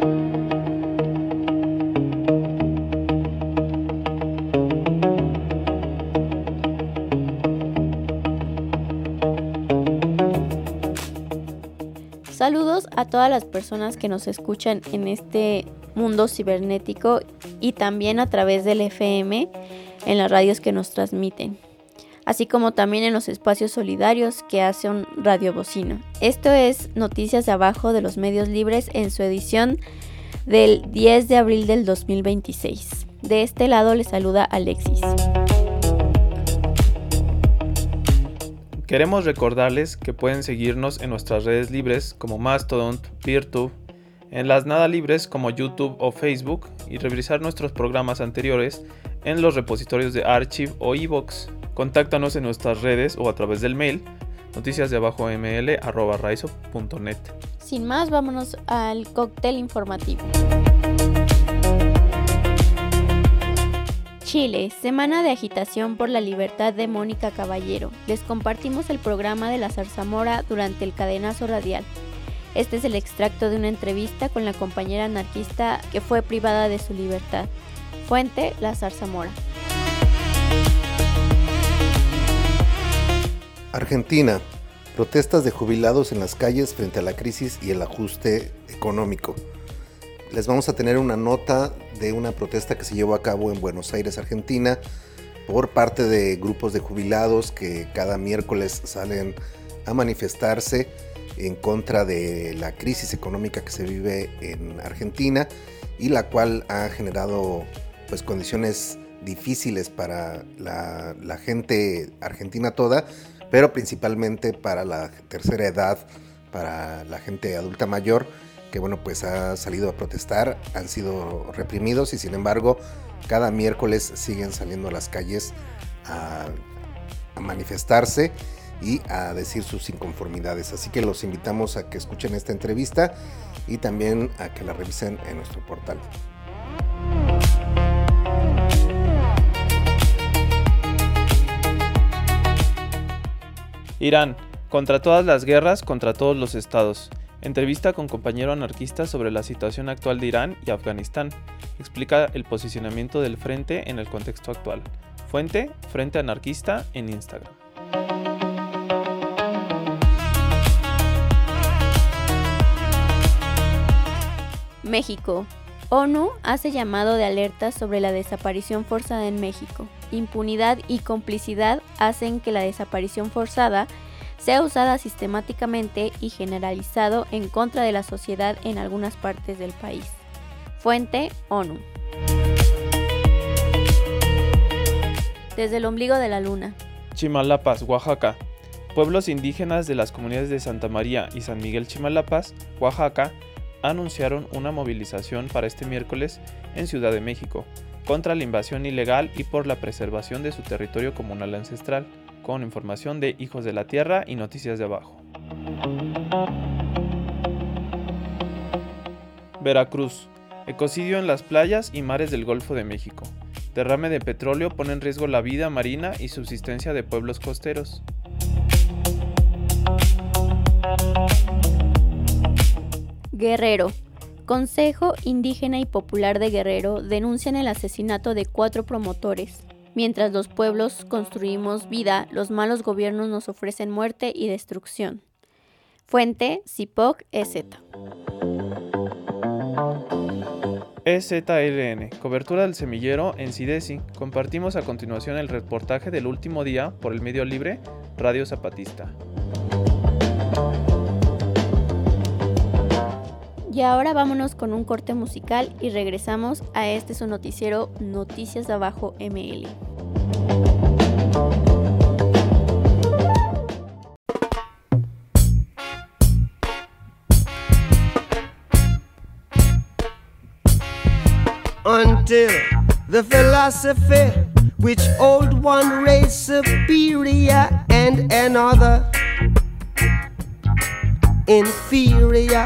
Saludos a todas las personas que nos escuchan en este mundo cibernético y también a través del FM en las radios que nos transmiten, así como también en los espacios solidarios que hacen Radio Bocina. Esto es Noticias de Abajo de los Medios Libres en su edición del 10 de abril del 2026. De este lado les saluda Alexis. Queremos recordarles que pueden seguirnos en nuestras redes libres como Mastodon, Peertube, en las nada libres como YouTube o Facebook y revisar nuestros programas anteriores en los repositorios de Archive o iVoox. Contáctanos en nuestras redes o a través del mail noticiasdeabajoml@raizo.net. Sin más, vámonos al cóctel informativo. Chile, semana de agitación por la libertad de Mónica Caballero. Les compartimos el programa de la Zarzamora durante el cadenazo radial. Este es el extracto de una entrevista con la compañera anarquista que fue privada de su libertad. Fuente, la Zarzamora. Argentina. Protestas de jubilados en las calles frente a la crisis y el ajuste económico. Les vamos a tener una nota de una protesta que se llevó a cabo en Buenos Aires, Argentina, por parte de grupos de jubilados que cada miércoles salen a manifestarse en contra de la crisis económica que se vive en Argentina y la cual ha generado pues condiciones difíciles para la gente argentina toda, pero principalmente para la tercera edad, para la gente adulta mayor, que bueno, pues ha salido a protestar, han sido reprimidos y sin embargo cada miércoles siguen saliendo a las calles a manifestarse y a decir sus inconformidades. Así que los invitamos a que escuchen esta entrevista y también a que la revisen en nuestro portal. Irán, contra todas las guerras, contra todos los estados. Entrevista con compañero anarquista sobre la situación actual de Irán y Afganistán. Explica el posicionamiento del frente en el contexto actual. Fuente, Frente Anarquista en Instagram. México. ONU hace llamado de alerta sobre la desaparición forzada en México. Impunidad y complicidad hacen que la desaparición forzada sea usada sistemáticamente y generalizado en contra de la sociedad en algunas partes del país. Fuente, ONU. Desde el ombligo de la luna. Chimalapas, Oaxaca. Pueblos indígenas de las comunidades de Santa María y San Miguel Chimalapas, Oaxaca, anunciaron una movilización para este miércoles en Ciudad de México contra la invasión ilegal y por la preservación de su territorio comunal ancestral, con información de Hijos de la Tierra y Noticias de Abajo. Veracruz. Ecocidio en las playas y mares del Golfo de México. Derrame de petróleo pone en riesgo la vida marina y subsistencia de pueblos costeros. Guerrero. Consejo Indígena y Popular de Guerrero denuncian el asesinato de 4 promotores. Mientras los pueblos construimos vida, los malos gobiernos nos ofrecen muerte y destrucción. Fuente, CIPOC, EZ. EZLN, cobertura del semillero en CIDESI. Compartimos a continuación el reportaje del último día por el medio libre Radio Zapatista. Y ahora vámonos con un corte musical y regresamos a este su noticiero Noticias de Abajo ML. Until the philosophy which old one race superior and another inferior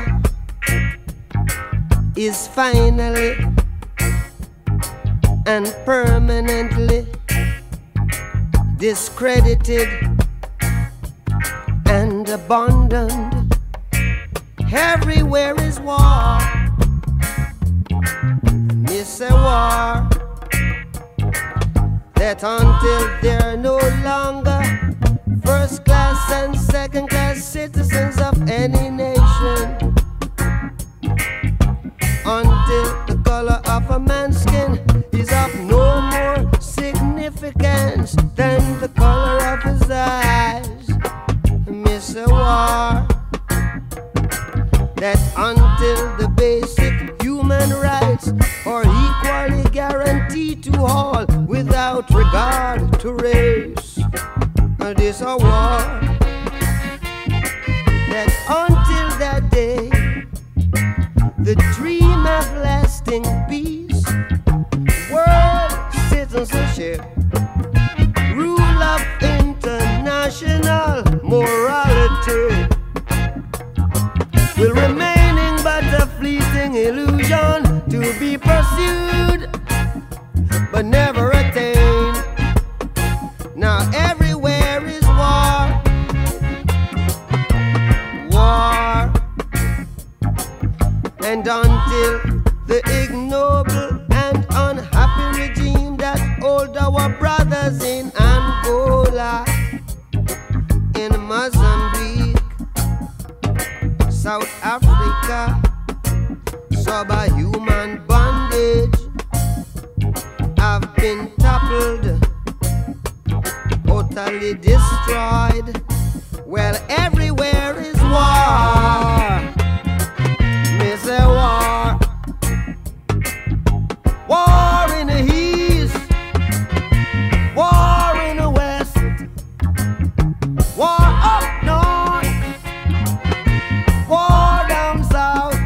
is finally and permanently discredited and abandoned. Everywhere is war, that until they're no longer first class and second class citizens of any nation, until the color of a man's skin is of no more significance than the color of his eyes, Miss War. That until the basic human rights are equally guaranteed to all without regard to race, this a war. That until that day, the dream of lasting peace, world citizenship, rule of international morality will remaining but a fleeting illusion to be pursued but never attained. Now everywhere is war, war, and until the ignoble and unhappy regime that hold our brothers in Angola, in Mozambique, South Africa, subhuman bondage have been toppled, totally destroyed. Well, everywhere is war, miss a war. War in the east, war in the west, war up north, war down south,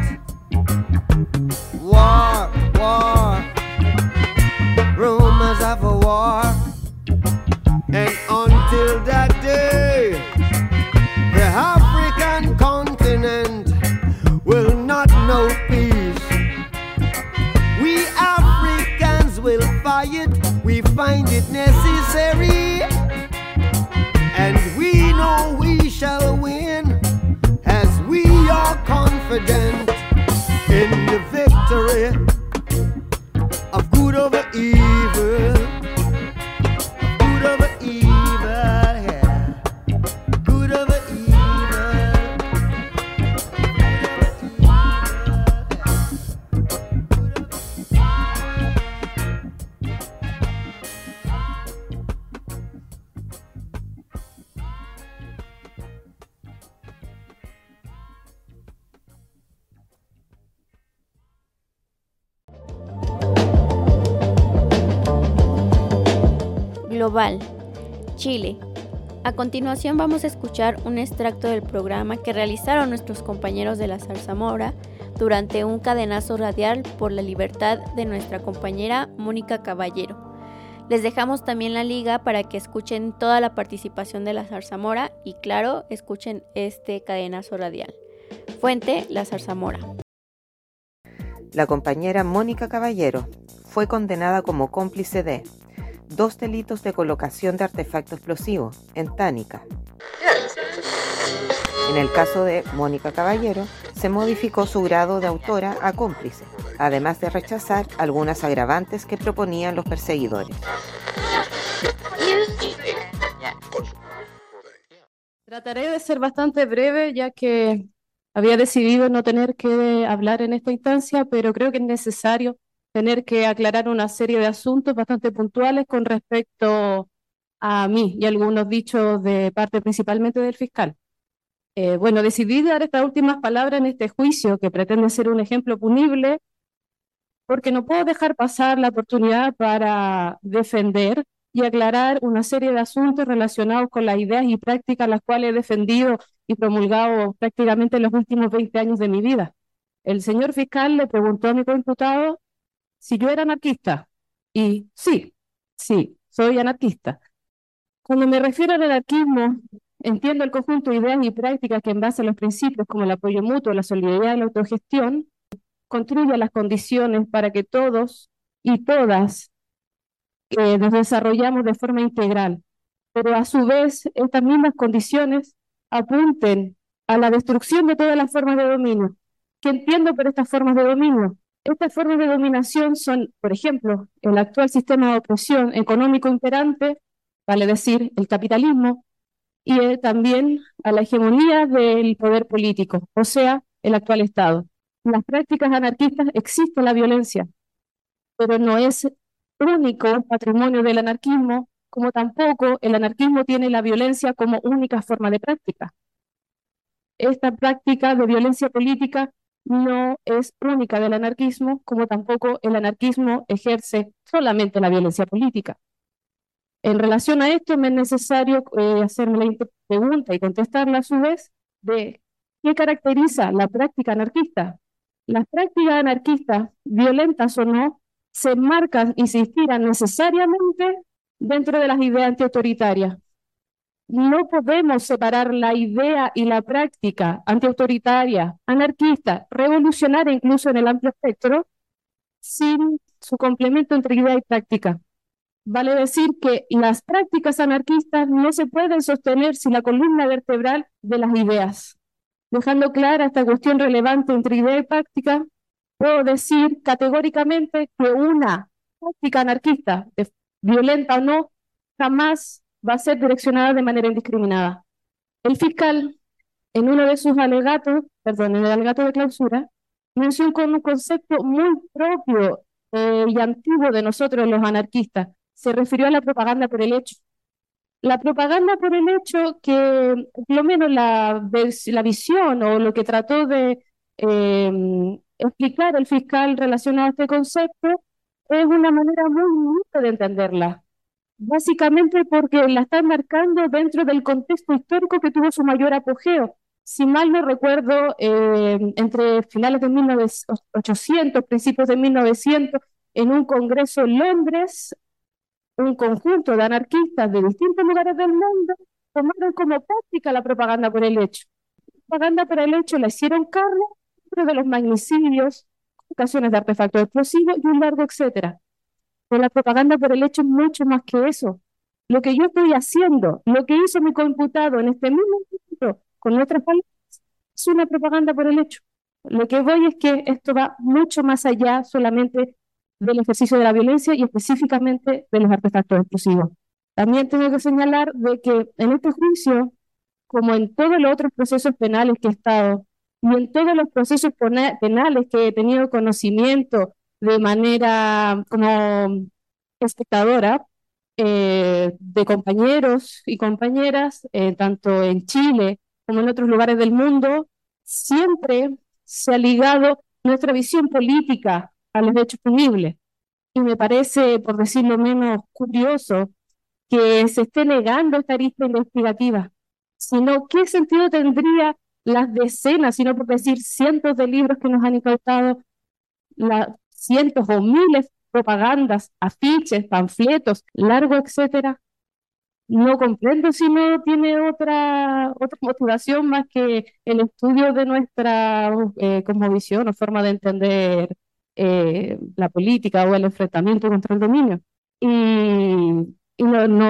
war, war, rumors of a war. And until that day, the African continent will not know peace. We Africans will fight, we find it necessary, and we know we shall win, as we are confident in the victory of good over evil, good over evil, yeah, good over evil, good over Global, Chile. A continuación vamos a escuchar un extracto del programa que realizaron nuestros compañeros de la Zarzamora durante un cadenazo radial por la libertad de nuestra compañera Mónica Caballero. Les dejamos también la liga para que escuchen toda la participación de la Zarzamora y claro, escuchen este cadenazo radial. Fuente, la Zarzamora. La compañera Mónica Caballero fue condenada como cómplice de 2 delitos de colocación de artefacto explosivo en Tánica. En el caso de Mónica Caballero, se modificó su grado de autora a cómplice, además de rechazar algunas agravantes que proponían los perseguidores. Trataré de ser bastante breve, ya que había decidido no tener que hablar en esta instancia, pero creo que es necesario tener que aclarar una serie de asuntos bastante puntuales con respecto a mí y algunos dichos de parte principalmente del fiscal. Bueno, decidí dar estas últimas palabras en este juicio que pretende ser un ejemplo punible porque no puedo dejar pasar la oportunidad para defender y aclarar una serie de asuntos relacionados con las ideas y prácticas las cuales he defendido y promulgado prácticamente en los últimos 20 años de mi vida. El señor fiscal le preguntó a mi coimputado si yo era anarquista, y sí, soy anarquista. Cuando me refiero al anarquismo, entiendo el conjunto de ideas y prácticas que en base a los principios como el apoyo mutuo, la solidaridad y la autogestión, construyan las condiciones para que todos y todas nos desarrollamos de forma integral, pero a su vez estas mismas condiciones apunten a la destrucción de todas las formas de dominio. ¿Qué entiendo por estas formas de dominio? Estas formas de dominación son, por ejemplo, el actual sistema de opresión económico imperante, vale decir, el capitalismo, y también a la hegemonía del poder político, o sea, el actual Estado. En las prácticas anarquistas existe la violencia, pero no es único patrimonio del anarquismo, como tampoco el anarquismo tiene la violencia como única forma de práctica. Esta práctica de violencia política no es única del anarquismo, como tampoco el anarquismo ejerce solamente la violencia política. En relación a esto, me es necesario hacerme la pregunta y contestarla a su vez de qué caracteriza la práctica anarquista. Las prácticas anarquistas, violentas o no, se enmarcan y se inspiran necesariamente dentro de las ideas antiautoritarias. No podemos separar la idea y la práctica antiautoritaria, anarquista, revolucionaria incluso en el amplio espectro, sin su complemento entre idea y práctica. Vale decir que las prácticas anarquistas no se pueden sostener sin la columna vertebral de las ideas. Dejando clara esta cuestión relevante entre idea y práctica, puedo decir categóricamente que una práctica anarquista, violenta o no, jamás va a ser direccionada de manera indiscriminada. El fiscal, en uno de sus alegatos, en el alegato de clausura, mencionó con un concepto muy propio y antiguo de nosotros los anarquistas. Se refirió a la propaganda por el hecho. La propaganda por el hecho que, por lo menos la visión o lo que trató de explicar el fiscal relacionado a este concepto, es una manera muy bonita de entenderla. Básicamente porque la está marcando dentro del contexto histórico que tuvo su mayor apogeo. Si mal no recuerdo, entre finales de 1800, principios de 1900, en un congreso en Londres, un conjunto de anarquistas de distintos lugares del mundo tomaron como práctica la propaganda por el hecho. La propaganda por el hecho la hicieron cargo dentro de los magnicidios, ocasiones de artefactos explosivos y un largo etcétera. Pero la propaganda por el hecho es mucho más que eso. Lo que yo estoy haciendo, lo que hizo mi computador en este mismo momento, con otras palabras, es una propaganda por el hecho. Lo que voy es que esto va mucho más allá solamente del ejercicio de la violencia y específicamente de los artefactos explosivos. También tengo que señalar de que en este juicio, como en todos los otros procesos penales que he estado, y en todos los procesos penales que he tenido conocimiento de manera como espectadora, de compañeros y compañeras, tanto en Chile como en otros lugares del mundo, siempre se ha ligado nuestra visión política a los hechos punibles. Y me parece, por decirlo menos, curioso que se esté negando esta arista investigativa. Sino, ¿qué sentido tendría las decenas, sino por decir cientos de libros que nos han incautado, cientos o miles de propagandas, afiches, panfletos, largo, etcétera? No comprendo si no tiene otra motivación más que el estudio de nuestra cosmovisión o forma de entender la política o el enfrentamiento contra el dominio. Y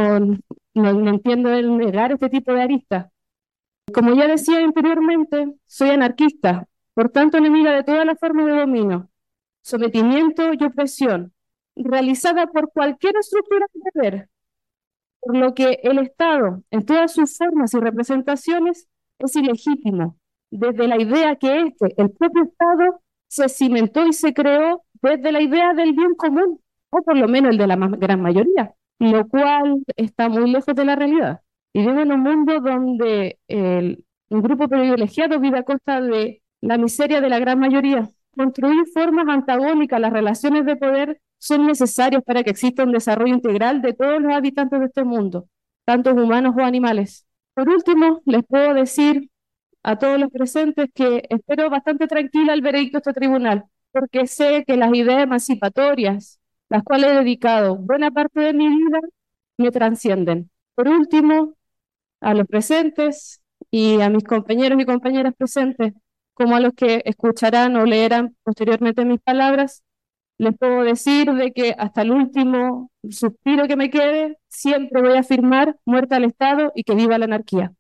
no entiendo el negar este tipo de aristas. Como ya decía anteriormente, soy anarquista, por tanto enemiga de todas las formas de dominio, sometimiento y opresión, realizada por cualquier estructura de poder, por lo que el Estado, en todas sus formas y representaciones, es ilegítimo, desde la idea que el propio Estado, se cimentó y se creó desde la idea del bien común, o por lo menos el de la gran mayoría, lo cual está muy lejos de la realidad. Vivimos en un mundo donde un grupo privilegiado vive a costa de la miseria de la gran mayoría. Construir formas antagónicas a las relaciones de poder son necesarios para que exista un desarrollo integral de todos los habitantes de este mundo, tanto humanos o animales. Por último, les puedo decir a todos los presentes que espero bastante tranquila el veredicto de este tribunal, porque sé que las ideas emancipatorias, las cuales he dedicado buena parte de mi vida, me trascienden. Por último, a los presentes y a mis compañeros y compañeras presentes, como a los que escucharán o leerán posteriormente mis palabras, les puedo decir de que hasta el último suspiro que me quede, siempre voy a afirmar muerte al Estado y que viva la anarquía.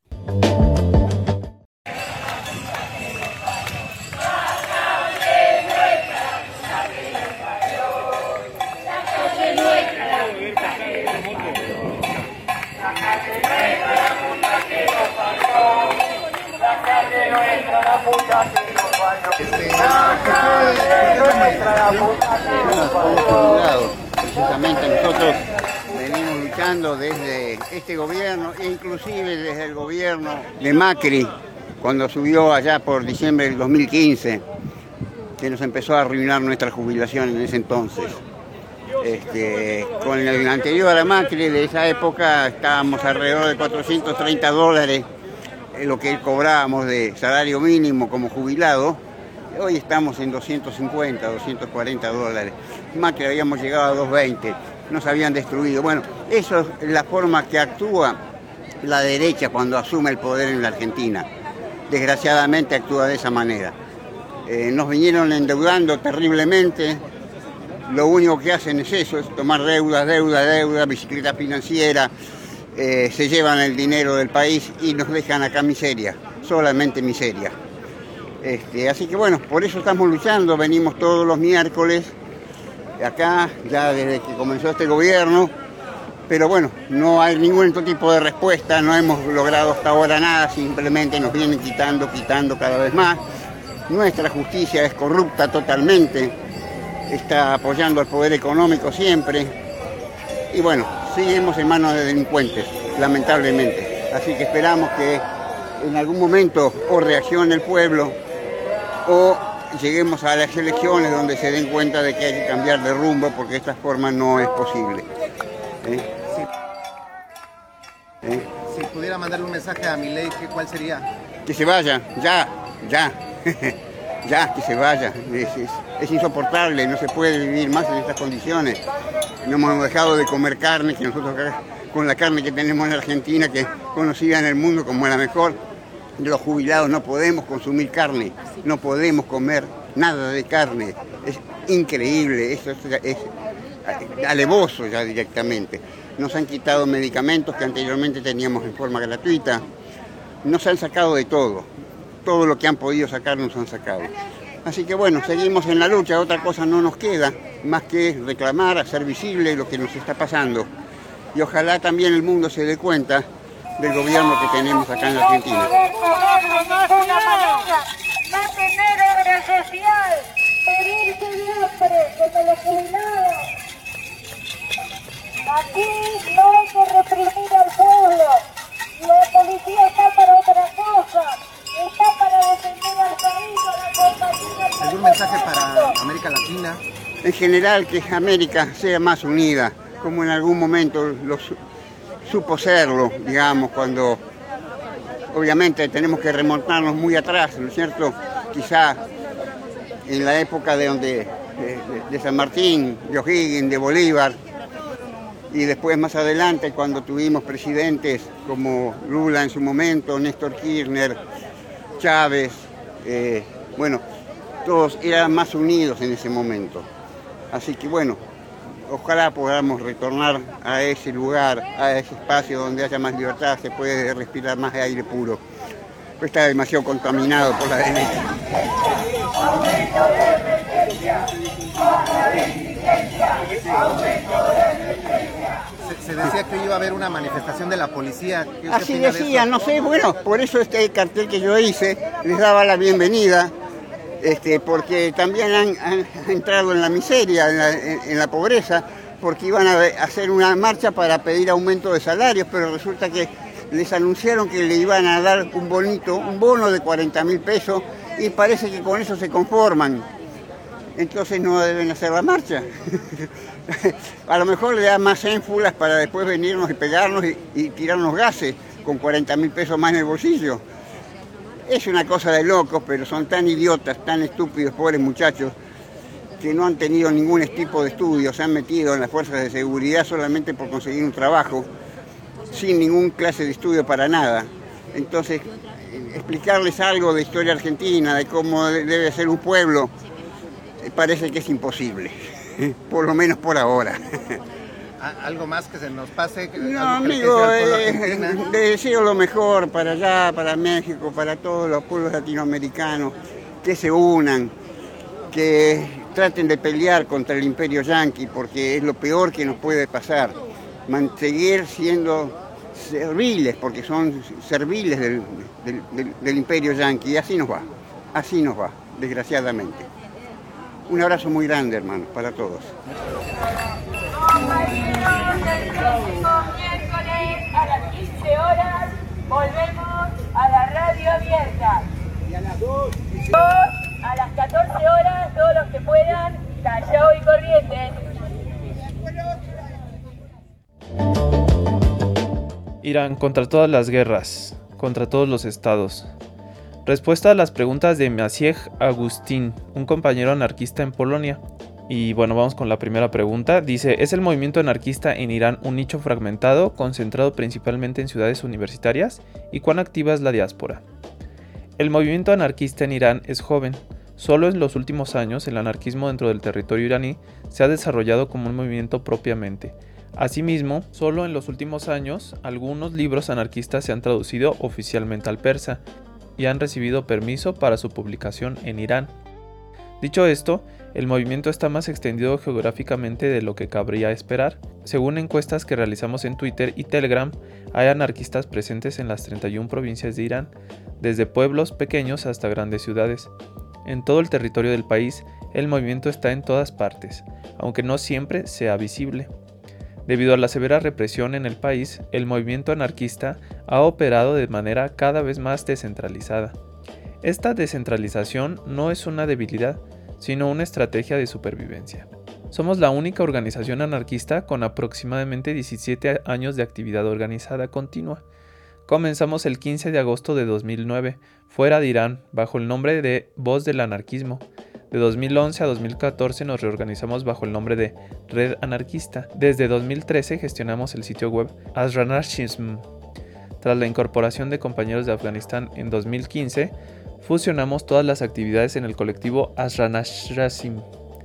Precisamente nosotros venimos luchando desde este gobierno, inclusive desde el gobierno de Macri, cuando subió allá por diciembre del 2015, que nos empezó a arruinar nuestra jubilación en ese entonces. Con el anterior a Macri de esa época estábamos alrededor de $430, lo que cobrábamos de salario mínimo como jubilado. Hoy estamos en $250, $240. Macri habíamos llegado a $220, nos habían destruido. Bueno, eso es la forma que actúa la derecha cuando asume el poder en la Argentina. Desgraciadamente actúa de esa manera. Nos vinieron endeudando terriblemente. Lo único que hacen es eso, es tomar deuda, bicicleta financiera, se llevan el dinero del país y nos dejan acá miseria, solamente miseria. Así que bueno, por eso estamos luchando, venimos todos los miércoles acá, ya desde que comenzó este gobierno, pero bueno, no hay ningún otro tipo de respuesta, no hemos logrado hasta ahora nada, simplemente nos vienen quitando cada vez más. Nuestra justicia es corrupta totalmente, está apoyando al poder económico siempre, y bueno, seguimos en manos de delincuentes, lamentablemente. Así que esperamos que en algún momento o reaccione el pueblo, o lleguemos a las elecciones donde se den cuenta de que hay que cambiar de rumbo, porque de esta forma no es posible. Si pudiera mandarle un mensaje a Milei, ¿cuál sería? Que se vaya, ya, que se vaya. Es insoportable, no se puede vivir más en estas condiciones. No hemos dejado de comer carne, que nosotros acá, con la carne que tenemos en Argentina, que es conocida en el mundo como la mejor, los jubilados no podemos consumir carne, no podemos comer nada de carne. Es increíble, eso es alevoso ya directamente. Nos han quitado medicamentos que anteriormente teníamos en forma gratuita, nos han sacado de todo lo que han podido sacar nos han sacado. Así que bueno, seguimos en la lucha, otra cosa no nos queda más que reclamar, hacer visible lo que nos está pasando. Y ojalá también el mundo se dé cuenta del gobierno que tenemos acá en la Argentina. No tener obra social, morirse de hambre como los jubilados. Aquí no hay que reprimir al pueblo. La policía está para otra cosa. Está para defender al país, para combatir. ¿Algún mensaje para América Latina? En general, que América sea más unida, como en algún momento supo serlo, digamos, cuando obviamente tenemos que remontarnos muy atrás, ¿no es cierto? Quizá en la época de San Martín, de O'Higgins, de Bolívar, y después más adelante cuando tuvimos presidentes como Lula en su momento, Néstor Kirchner, Chávez, bueno, todos eran más unidos en ese momento. Así que bueno, ojalá podamos retornar a ese lugar, a ese espacio donde haya más libertad, se puede respirar más de aire puro. Pues está demasiado contaminado por la derecha. Se decía que iba a haber una manifestación de la policía. Así decía, no sé, bueno, por eso este cartel que yo hice les daba la bienvenida, porque también han entrado en la miseria, en la pobreza, porque iban a hacer una marcha para pedir aumento de salarios, pero resulta que les anunciaron que le iban a dar un bono de 40.000 pesos, y parece que con eso se conforman. Entonces no deben hacer la marcha. A lo mejor le dan más énfulas para después venirnos y pegarnos y tirarnos gases con 40.000 pesos más en el bolsillo. Es una cosa de locos, pero son tan idiotas, tan estúpidos, pobres muchachos, que no han tenido ningún tipo de estudio, se han metido en las fuerzas de seguridad solamente por conseguir un trabajo, sin ningún clase de estudio para nada. Entonces, explicarles algo de historia argentina, de cómo debe ser un pueblo, parece que es imposible, por lo menos por ahora. ¿Algo más que se nos pase? No, amigo, le deseo lo mejor para allá, para México, para todos los pueblos latinoamericanos, que se unan, que traten de pelear contra el imperio yanqui, porque es lo peor que nos puede pasar. Seguir siendo serviles, porque son serviles del imperio yanqui, y así nos va, así nos va. desgraciadamente. Un abrazo muy grande, hermanos, para todos. Miércoles a las 15 horas volvemos a la radio abierta. Y a las 2, a las 14 horas, todos los que puedan, Callao y Corrientes. Irán contra todas las guerras, contra todos los estados. Respuesta a las preguntas de Maciej Agustín, un compañero anarquista en Polonia. Y bueno, vamos con la primera pregunta. Dice, ¿es el movimiento anarquista en Irán un nicho fragmentado, concentrado principalmente en ciudades universitarias? ¿Y cuán activa es la diáspora? El movimiento anarquista en Irán es joven. Solo en los últimos años el anarquismo dentro del territorio iraní se ha desarrollado como un movimiento propiamente. Asimismo, solo en los últimos años algunos libros anarquistas se han traducido oficialmente al persa y han recibido permiso para su publicación en Irán. Dicho esto, el movimiento está más extendido geográficamente de lo que cabría esperar. Según encuestas que realizamos en Twitter y Telegram, hay anarquistas presentes en las 31 provincias de Irán, desde pueblos pequeños hasta grandes ciudades. En todo el territorio del país, el movimiento está en todas partes, aunque no siempre sea visible. Debido a la severa represión en el país, el movimiento anarquista ha operado de manera cada vez más descentralizada. Esta descentralización no es una debilidad, sino una estrategia de supervivencia. Somos la única organización anarquista con aproximadamente 17 años de actividad organizada continua. Comenzamos el 15 de agosto de 2009, fuera de Irán, bajo el nombre de Voz del Anarquismo. De 2011 a 2014 nos reorganizamos bajo el nombre de Red Anarquista. Desde 2013 gestionamos el sitio web Asranarchism. Tras la incorporación de compañeros de Afganistán en 2015, fusionamos todas las actividades en el colectivo Asranarchism.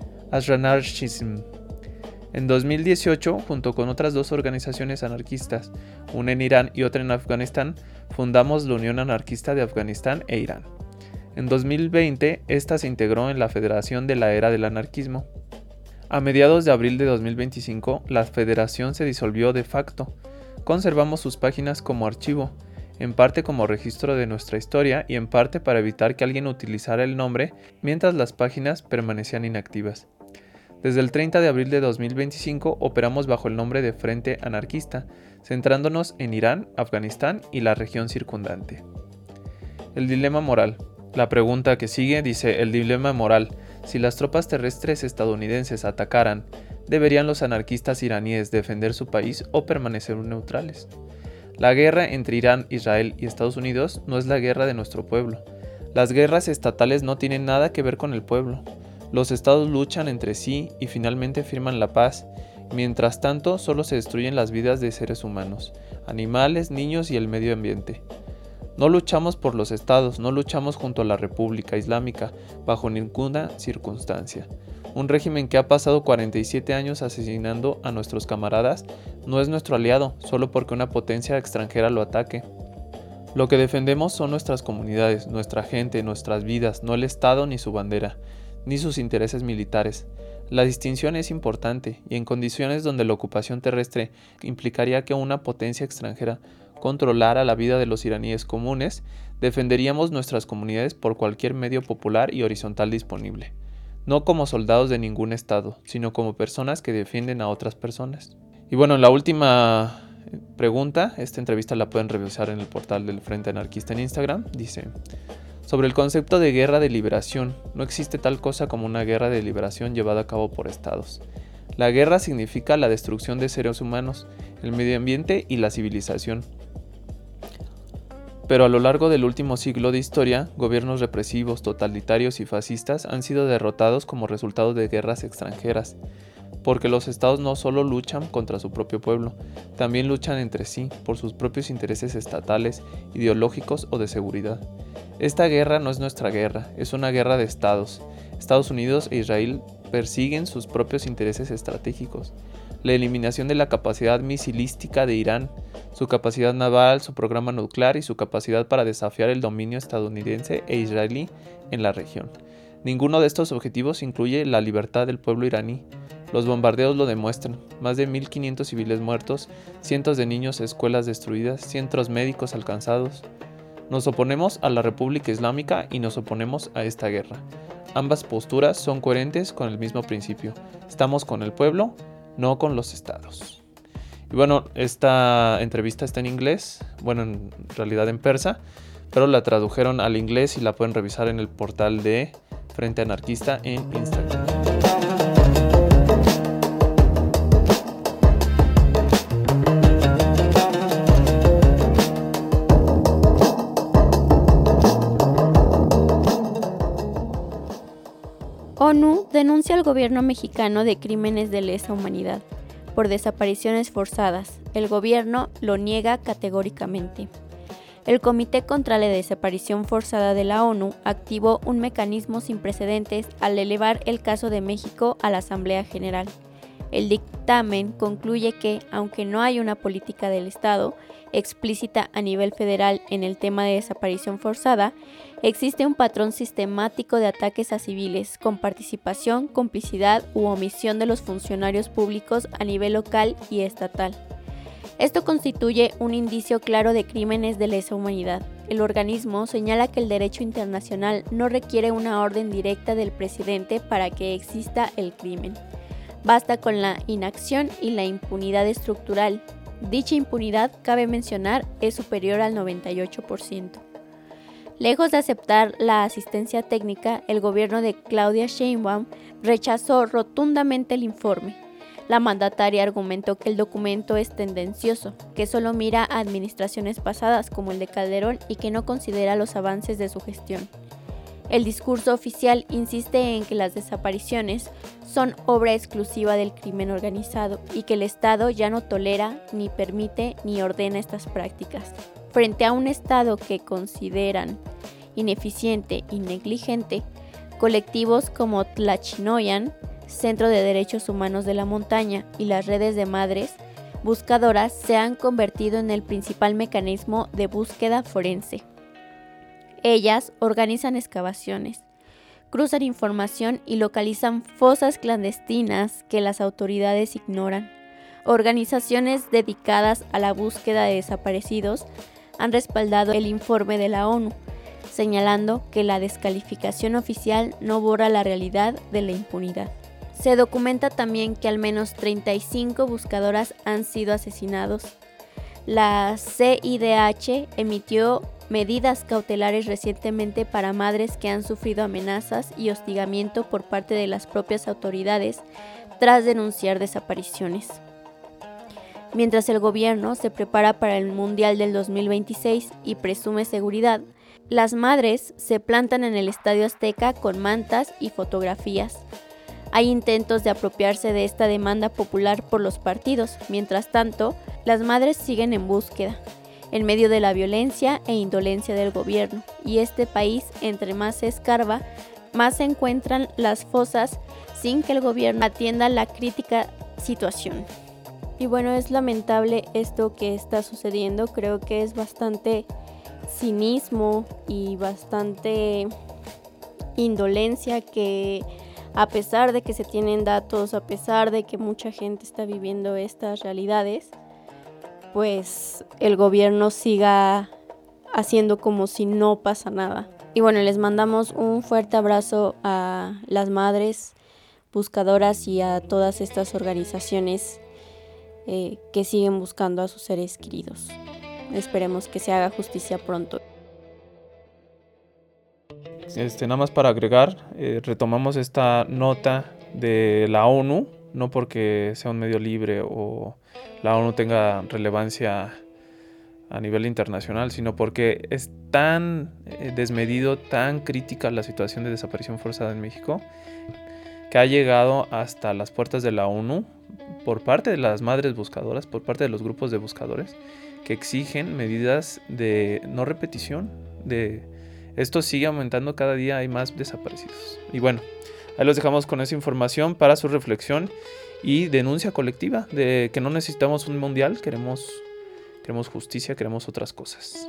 En 2018, junto con otras dos organizaciones anarquistas, una en Irán y otra en Afganistán, fundamos la Unión Anarquista de Afganistán e Irán. En 2020, esta se integró en la Federación de la Era del Anarquismo. A mediados de abril de 2025, la federación se disolvió de facto. Conservamos sus páginas como archivo, en parte como registro de nuestra historia y en parte para evitar que alguien utilizara el nombre mientras las páginas permanecían inactivas. Desde el 30 de abril de 2025 operamos bajo el nombre de Frente Anarquista, centrándonos en Irán, Afganistán y la región circundante. El dilema moral. La pregunta que sigue dice, el dilema moral. Si las tropas terrestres estadounidenses atacaran, ¿deberían los anarquistas iraníes defender su país o permanecer neutrales? La guerra entre Irán, Israel y Estados Unidos no es la guerra de nuestro pueblo. Las guerras estatales no tienen nada que ver con el pueblo. Los estados luchan entre sí y finalmente firman la paz. Mientras tanto, solo se destruyen las vidas de seres humanos, animales, niños y el medio ambiente. No luchamos por los estados, no luchamos junto a la República Islámica, bajo ninguna circunstancia. Un régimen que ha pasado 47 años asesinando a nuestros camaradas no es nuestro aliado, solo porque una potencia extranjera lo ataque. Lo que defendemos son nuestras comunidades, nuestra gente, nuestras vidas, no el Estado ni su bandera, ni sus intereses militares. La distinción es importante, y en condiciones donde la ocupación terrestre implicaría que una potencia extranjera controlara la vida de los iraníes comunes, defenderíamos nuestras comunidades por cualquier medio popular y horizontal disponible, no como soldados de ningún estado, sino como personas que defienden a otras personas. Y bueno, la última pregunta, esta entrevista la pueden revisar en el portal del Frente Anarquista en Instagram, dice: sobre el concepto de guerra de liberación, no existe tal cosa como una guerra de liberación llevada a cabo por estados. La guerra significa la destrucción de seres humanos, el medio ambiente y la civilización. Pero a lo largo del último siglo de historia, gobiernos represivos, totalitarios y fascistas han sido derrotados como resultado de guerras extranjeras, porque los estados no solo luchan contra su propio pueblo, también luchan entre sí por sus propios intereses estatales, ideológicos o de seguridad. Esta guerra no es nuestra guerra, es una guerra de estados. Estados Unidos e Israel persiguen sus propios intereses estratégicos. La eliminación de la capacidad misilística de Irán, su capacidad naval, su programa nuclear y su capacidad para desafiar el dominio estadounidense e israelí en la región. Ninguno de estos objetivos incluye la libertad del pueblo iraní. Los bombardeos lo demuestran. Más de 1.500 civiles muertos, cientos de niños, escuelas destruidas, centros médicos alcanzados. Nos oponemos a la República Islámica y nos oponemos a esta guerra. Ambas posturas son coherentes con el mismo principio. Estamos con el pueblo, no con los estados. Y bueno, esta entrevista está en inglés, bueno, en realidad en persa, pero la tradujeron al inglés y la pueden revisar en el portal de Frente Anarquista en Instagram. ONU denuncia al gobierno mexicano de crímenes de lesa humanidad por desapariciones forzadas. El gobierno lo niega categóricamente. El Comité contra la Desaparición Forzada de la ONU activó un mecanismo sin precedentes al elevar el caso de México a la Asamblea General. El dictamen concluye que, aunque no hay una política del Estado explícita a nivel federal en el tema de desaparición forzada, existe un patrón sistemático de ataques a civiles con participación, complicidad u omisión de los funcionarios públicos a nivel local y estatal. Esto constituye un indicio claro de crímenes de lesa humanidad. El organismo señala que el derecho internacional no requiere una orden directa del presidente para que exista el crimen. Basta con la inacción y la impunidad estructural. Dicha impunidad, cabe mencionar, es superior al 98%. Lejos de aceptar la asistencia técnica, el gobierno de Claudia Sheinbaum rechazó rotundamente el informe. La mandataria argumentó que el documento es tendencioso, que solo mira a administraciones pasadas como el de Calderón y que no considera los avances de su gestión. El discurso oficial insiste en que las desapariciones son obra exclusiva del crimen organizado y que el Estado ya no tolera, ni permite, ni ordena estas prácticas. Frente a un Estado que consideran ineficiente y negligente, colectivos como Tlachinoyan, Centro de Derechos Humanos de la Montaña, y las redes de madres buscadoras se han convertido en el principal mecanismo de búsqueda forense. Ellas organizan excavaciones, cruzan información y localizan fosas clandestinas que las autoridades ignoran. Organizaciones dedicadas a la búsqueda de desaparecidos han respaldado el informe de la ONU, señalando que la descalificación oficial no borra la realidad de la impunidad. Se documenta también que al menos 35 buscadoras han sido asesinados. La CIDH emitió medidas cautelares recientemente para madres que han sufrido amenazas y hostigamiento por parte de las propias autoridades tras denunciar desapariciones. Mientras el gobierno se prepara para el Mundial del 2026 y presume seguridad, las madres se plantan en el Estadio Azteca con mantas y fotografías. Hay intentos de apropiarse de esta demanda popular por los partidos. Mientras tanto, las madres siguen en búsqueda, en medio de la violencia e indolencia del gobierno. Y este país, entre más se escarba, más se encuentran las fosas sin que el gobierno atienda la crítica situación. Y bueno, es lamentable esto que está sucediendo. Creo que es bastante cinismo y bastante indolencia que, a pesar de que se tienen datos, a pesar de que mucha gente está viviendo estas realidades, pues el gobierno siga haciendo como si no pasa nada. Y bueno, les mandamos un fuerte abrazo a las madres buscadoras y a todas estas organizaciones que siguen buscando a sus seres queridos. Esperemos que se haga justicia pronto. Nada más para agregar, retomamos esta nota de la ONU, no porque sea un medio libre o la ONU tenga relevancia a nivel internacional, sino porque es tan desmedido, tan crítica la situación de desaparición forzada en México, que ha llegado hasta las puertas de la ONU por parte de las madres buscadoras, por parte de los grupos de buscadores, que exigen medidas de no repetición. Esto sigue aumentando, cada día hay más desaparecidos. Y bueno, ahí los dejamos con esa información para su reflexión y denuncia colectiva de que no necesitamos un mundial, queremos justicia, queremos otras cosas.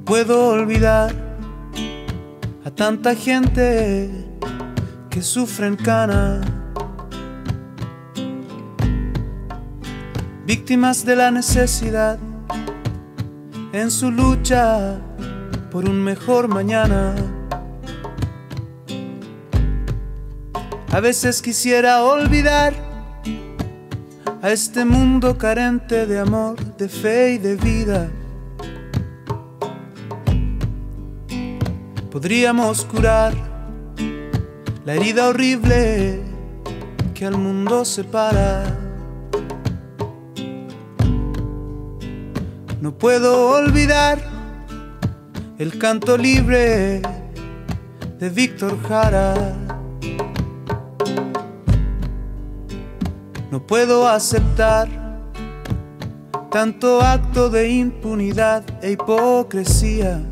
puedo olvidar a tanta gente que sufre en cana, víctimas de la necesidad en su lucha por un mejor mañana. A veces quisiera olvidar a este mundo carente de amor, de fe y de vida. Podríamos curar la herida horrible que al mundo separa. No puedo olvidar el canto libre de Víctor Jara. No puedo aceptar tanto acto de impunidad e hipocresía.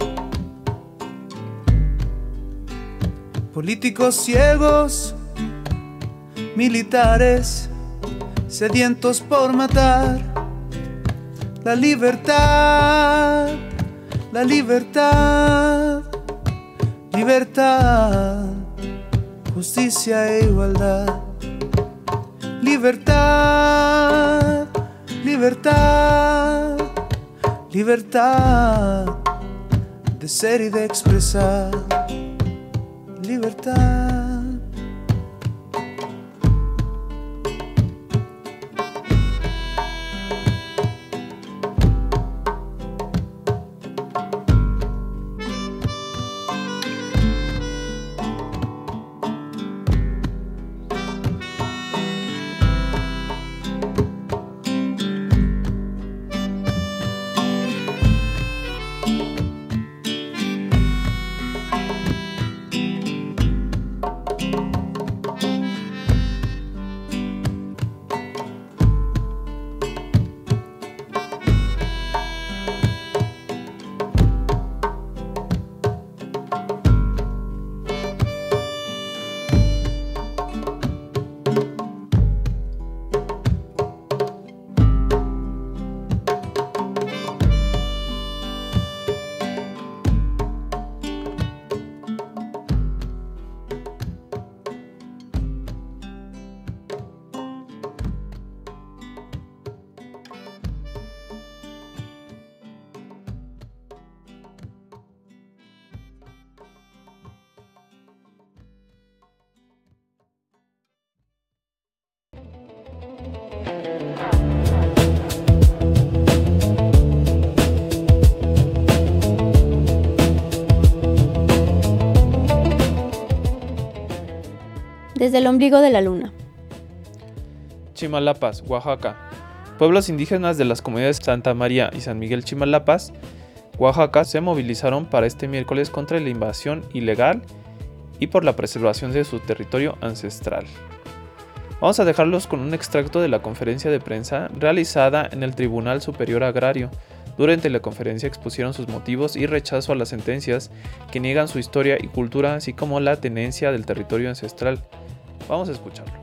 Políticos ciegos, militares sedientos por matar. La libertad, la libertad, libertad, justicia e igualdad. Libertad, libertad, libertad de ser y de expresar. Libertad. Desde el ombligo de la luna. Chimalapas, Oaxaca. Pueblos indígenas de las comunidades Santa María y San Miguel Chimalapas, Oaxaca, se movilizaron para este miércoles contra la invasión ilegal y por la preservación de su territorio ancestral. Vamos a dejarlos con un extracto de la conferencia de prensa realizada en el Tribunal Superior Agrario. Durante la conferencia expusieron sus motivos y rechazo a las sentencias que niegan su historia y cultura, así como la tenencia del territorio ancestral. Vamos a escucharlo.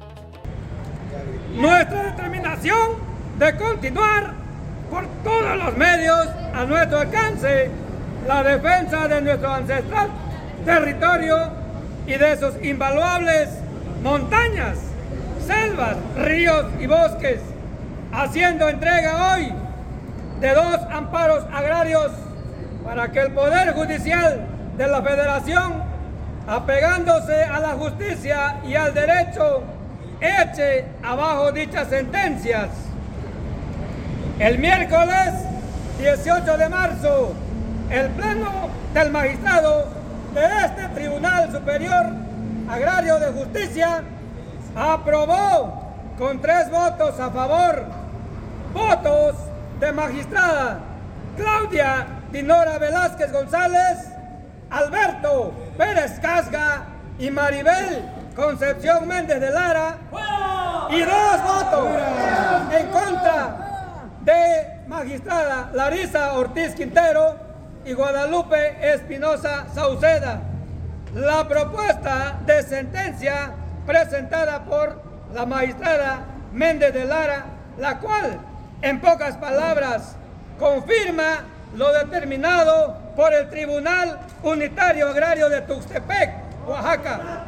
Nuestra determinación de continuar por todos los medios a nuestro alcance la defensa de nuestro ancestral territorio y de sus invaluables montañas, selvas, ríos y bosques, haciendo entrega hoy de 2 amparos agrarios para que el Poder Judicial de la Federación, apegándose a la justicia y al derecho, eche abajo dichas sentencias. El miércoles 18 de marzo, el Pleno del Magistrado de este Tribunal Superior Agrario de Justicia aprobó con 3 votos a favor, votos de magistrada Claudia Dinora Velázquez González, Alberto Pérez Casga y Maribel Concepción Méndez de Lara, y 2 votos en contra de magistrada Larisa Ortiz Quintero y Guadalupe Espinosa Sauceda. La propuesta de sentencia presentada por la magistrada Méndez de Lara, la cual, en pocas palabras, confirma lo determinado por el Tribunal Unitario Agrario de Tuxtepec, Oaxaca.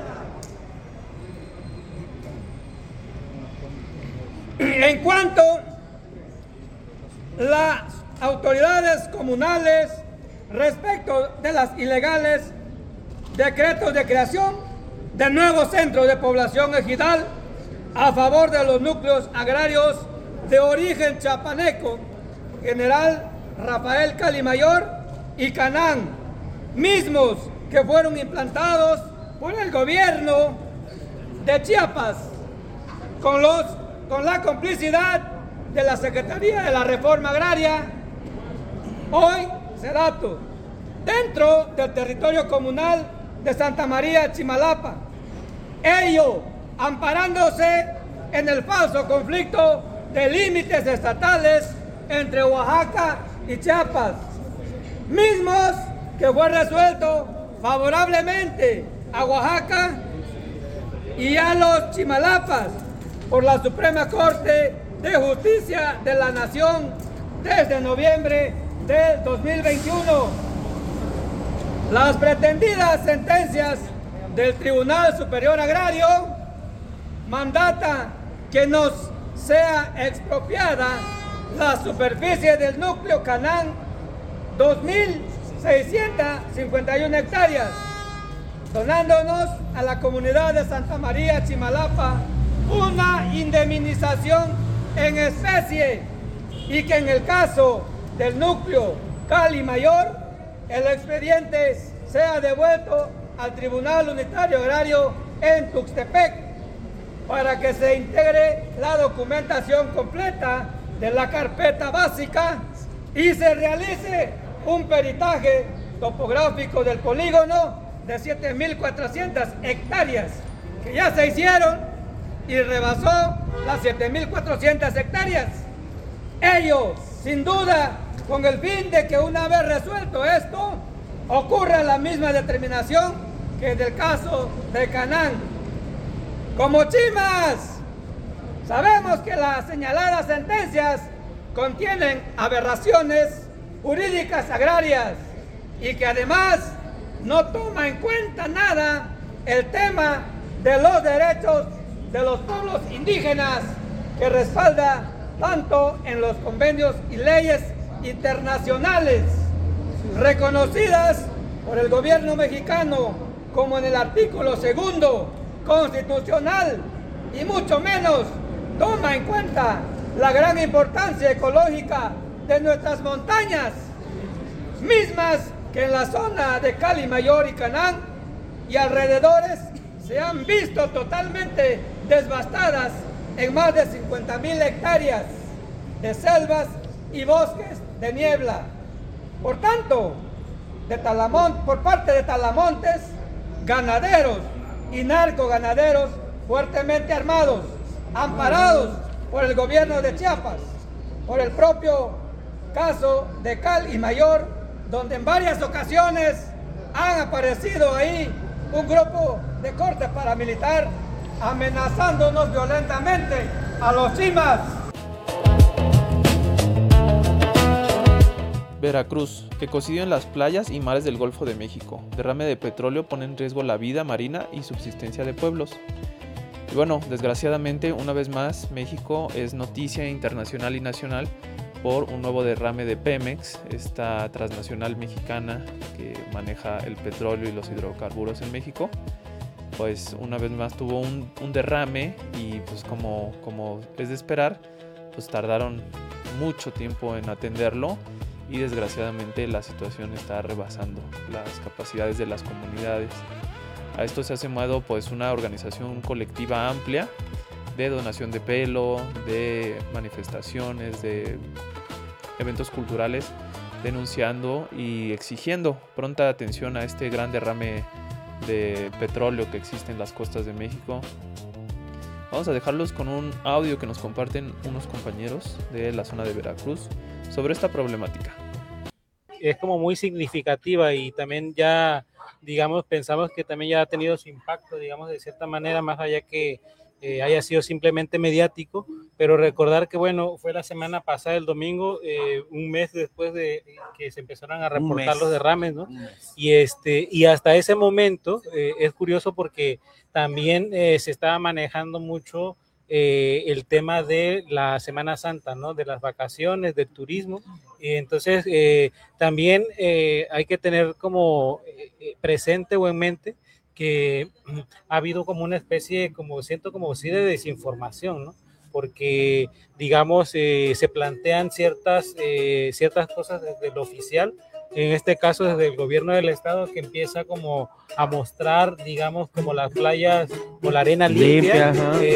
En cuanto las autoridades comunales respecto de las ilegales decretos de creación de nuevos centros de población ejidal a favor de los núcleos agrarios de origen chapaneco, General Rafael Calimayor y Canán, mismos que fueron implantados por el gobierno de Chiapas con la complicidad de la Secretaría de la Reforma Agraria, hoy SEDATU, dentro del territorio comunal de Santa María Chimalapa, ello amparándose en el falso conflicto de límites estatales entre Oaxaca y Chiapas, mismos que fue resuelto favorablemente a Oaxaca y a los Chimalapas por la Suprema Corte de Justicia de la Nación desde noviembre del 2021. Las pretendidas sentencias del Tribunal Superior Agrario mandata que nos sea expropiada la superficie del núcleo Canán, 2.651 hectáreas, donándonos a la comunidad de Santa María Chimalapa una indemnización en especie, y que en el caso del núcleo Calimayor el expediente sea devuelto al Tribunal Unitario Agrario en Tuxtepec para que se integre la documentación completa de la carpeta básica y se realice un peritaje topográfico del polígono de 7.400 hectáreas que ya se hicieron y rebasó las 7.400 hectáreas. Ello, sin duda, con el fin de que una vez resuelto esto, ocurra la misma determinación que en el caso de Canán. Como Chimas, sabemos que las señaladas sentencias contienen aberraciones jurídicas agrarias y que además no toma en cuenta nada el tema de los derechos de los pueblos indígenas que respalda tanto en los convenios y leyes internacionales reconocidas por el gobierno mexicano, como en el artículo 2 constitucional, y mucho menos toma en cuenta la gran importancia ecológica de nuestras montañas, mismas que en la zona de Calimayor y Canán y alrededores se han visto totalmente devastadas en más de 50.000 hectáreas de selvas y bosques de niebla. Por tanto, por parte de talamontes, ganaderos y narcoganaderos fuertemente armados, amparados por el gobierno de Chiapas, por el propio caso de Calimayor, donde en varias ocasiones han aparecido ahí un grupo de corte paramilitar amenazándonos violentamente a los Chimas. Veracruz, ecocidio en las playas y mares del Golfo de México. Derrame de petróleo pone en riesgo la vida marina y subsistencia de pueblos. Y bueno, desgraciadamente, una vez más, México es noticia internacional y nacional por un nuevo derrame de Pemex, esta transnacional mexicana que maneja el petróleo y los hidrocarburos en México. Pues una vez más tuvo un derrame y pues como es de esperar, pues tardaron mucho tiempo en atenderlo y desgraciadamente la situación está rebasando las capacidades de las comunidades. A esto se ha sumado pues una organización colectiva amplia de donación de pelo, de manifestaciones, de eventos culturales, denunciando y exigiendo pronta atención a este gran derrame de petróleo que existe en las costas de México. Vamos a dejarlos con un audio que nos comparten unos compañeros de la zona de Veracruz sobre esta problemática. Es como muy significativa y también ya, digamos, pensamos que también ya ha tenido su impacto, digamos, de cierta manera, más allá que haya sido simplemente mediático, pero recordar que, bueno, fue la semana pasada, el domingo, un mes después de que se empezaron a reportar los derrames, ¿no? Y hasta ese momento es curioso porque también se estaba manejando mucho el tema de la Semana Santa, ¿no? De las vacaciones, del turismo. Entonces, también hay que tener como presente o en mente que ha habido como una especie, como siento como sí, de desinformación, ¿no? Porque, digamos, se plantean ciertas cosas desde lo oficial, en este caso desde el gobierno del estado, que empieza como a mostrar, digamos, como las playas o la arena limpia,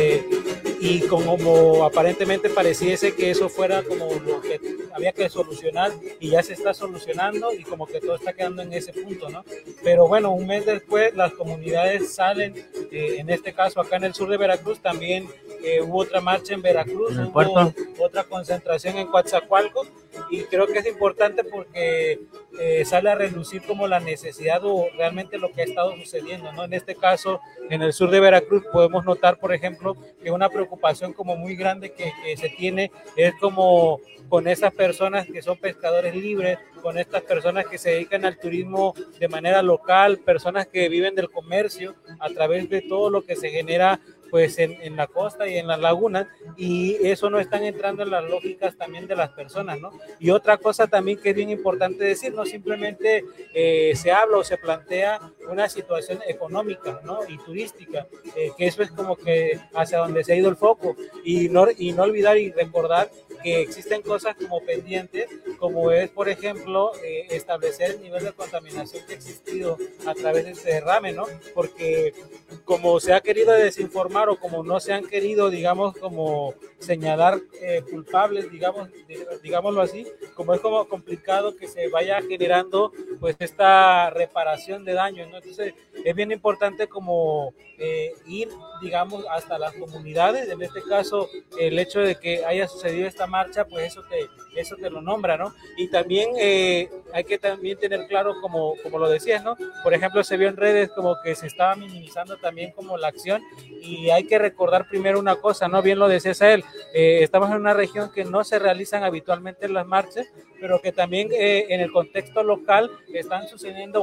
y como aparentemente pareciese que eso fuera como lo que había que solucionar y ya se está solucionando y como que todo está quedando en ese punto, ¿no? Pero bueno, un mes después las comunidades salen, en este caso acá en el sur de Veracruz también hubo otra marcha en Veracruz, hubo otra concentración en Coatzacoalcos, y creo que es importante porque sale a relucir como la necesidad o realmente lo que ha estado sucediendo, ¿no? En este caso, en el sur de Veracruz podemos notar, por ejemplo, que una preocupación como muy grande que se tiene es como con esas personas que son pescadores libres, con estas personas que se dedican al turismo de manera local, personas que viven del comercio a través de todo lo que se genera pues en la costa y en las lagunas, y eso no están entrando en las lógicas también de las personas, ¿no? Y otra cosa también que es bien importante decir, no simplemente se habla o se plantea una situación económica, ¿no? Y turística, que eso es como que hacia donde se ha ido el foco, y no olvidar y recordar que existen cosas como pendientes, como es, por ejemplo, establecer el nivel de contaminación que ha existido a través de este derrame, ¿no? Porque como se ha querido desinformar o como no se han querido, digamos, como señalar culpables, digámoslo así, como es como complicado que se vaya generando pues esta reparación de daños, ¿no? Entonces es bien importante como ir, digamos, hasta las comunidades. En este caso, el hecho de que haya sucedido esta marcha, pues eso te lo nombra, ¿no? Y también hay que también tener claro, como lo decías, ¿no? Por ejemplo, se vio en redes como que se estaba minimizando también como la acción, y hay que recordar primero una cosa, ¿no? Bien lo decías a él, estamos en una región que no se realizan habitualmente las marchas, pero que también en el contexto local estaban sucediendo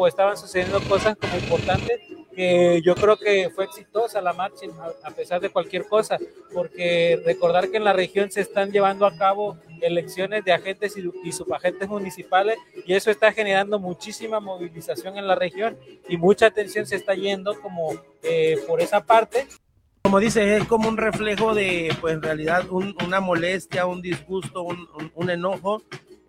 cosas como importantes, que yo creo que fue exitosa la marcha a pesar de cualquier cosa, porque recordar que en la región se están llevando a cabo elecciones de agentes y subagentes municipales, y eso está generando muchísima movilización en la región y mucha atención se está yendo como por esa parte. Como dices, es como un reflejo de, pues en realidad, una molestia, un disgusto, un enojo,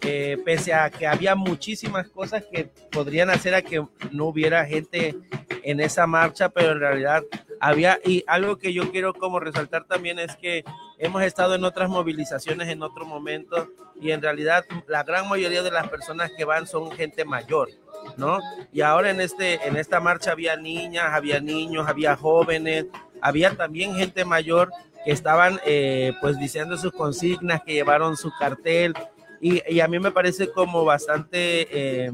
pese a que había muchísimas cosas que podrían hacer a que no hubiera gente en esa marcha, pero en realidad había, y algo que yo quiero como resaltar también es que hemos estado en otras movilizaciones en otro momento, y en realidad la gran mayoría de las personas que van son gente mayor, ¿no? Y ahora en esta marcha había niñas, había niños, había jóvenes, había también gente mayor que estaban pues diciendo sus consignas, que llevaron su cartel, y a mí me parece como bastante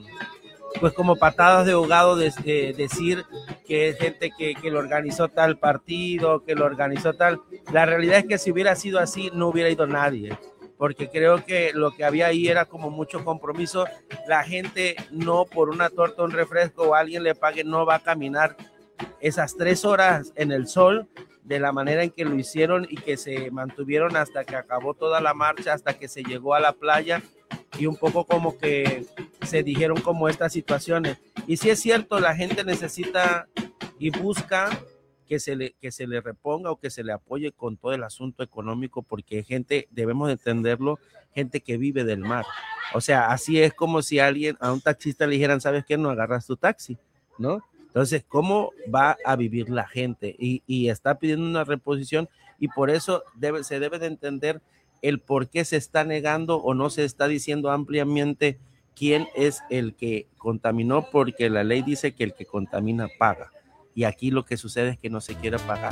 pues como patadas de ahogado decir que es gente que lo organizó tal partido, que lo organizó tal. La realidad es que si hubiera sido así no hubiera ido nadie, porque creo que lo que había ahí era como mucho compromiso. La gente no por una torta, un refresco o alguien le pague no va a caminar esas 3 horas en el sol de la manera en que lo hicieron y que se mantuvieron hasta que acabó toda la marcha, hasta que se llegó a la playa, y un poco como que se dijeron como estas situaciones. Y sí es cierto, la gente necesita y busca que se le reponga o que se le apoye con todo el asunto económico, porque gente, debemos entenderlo, gente que vive del mar. O sea, así es como si a un taxista le dijeran, ¿sabes qué? No agarras tu taxi, ¿no? Entonces, ¿cómo va a vivir la gente? Y está pidiendo una reposición, y por eso se debe de entender el por qué se está negando o no se está diciendo ampliamente quién es el que contaminó, porque la ley dice que el que contamina paga. Y aquí lo que sucede es que no se quiere pagar.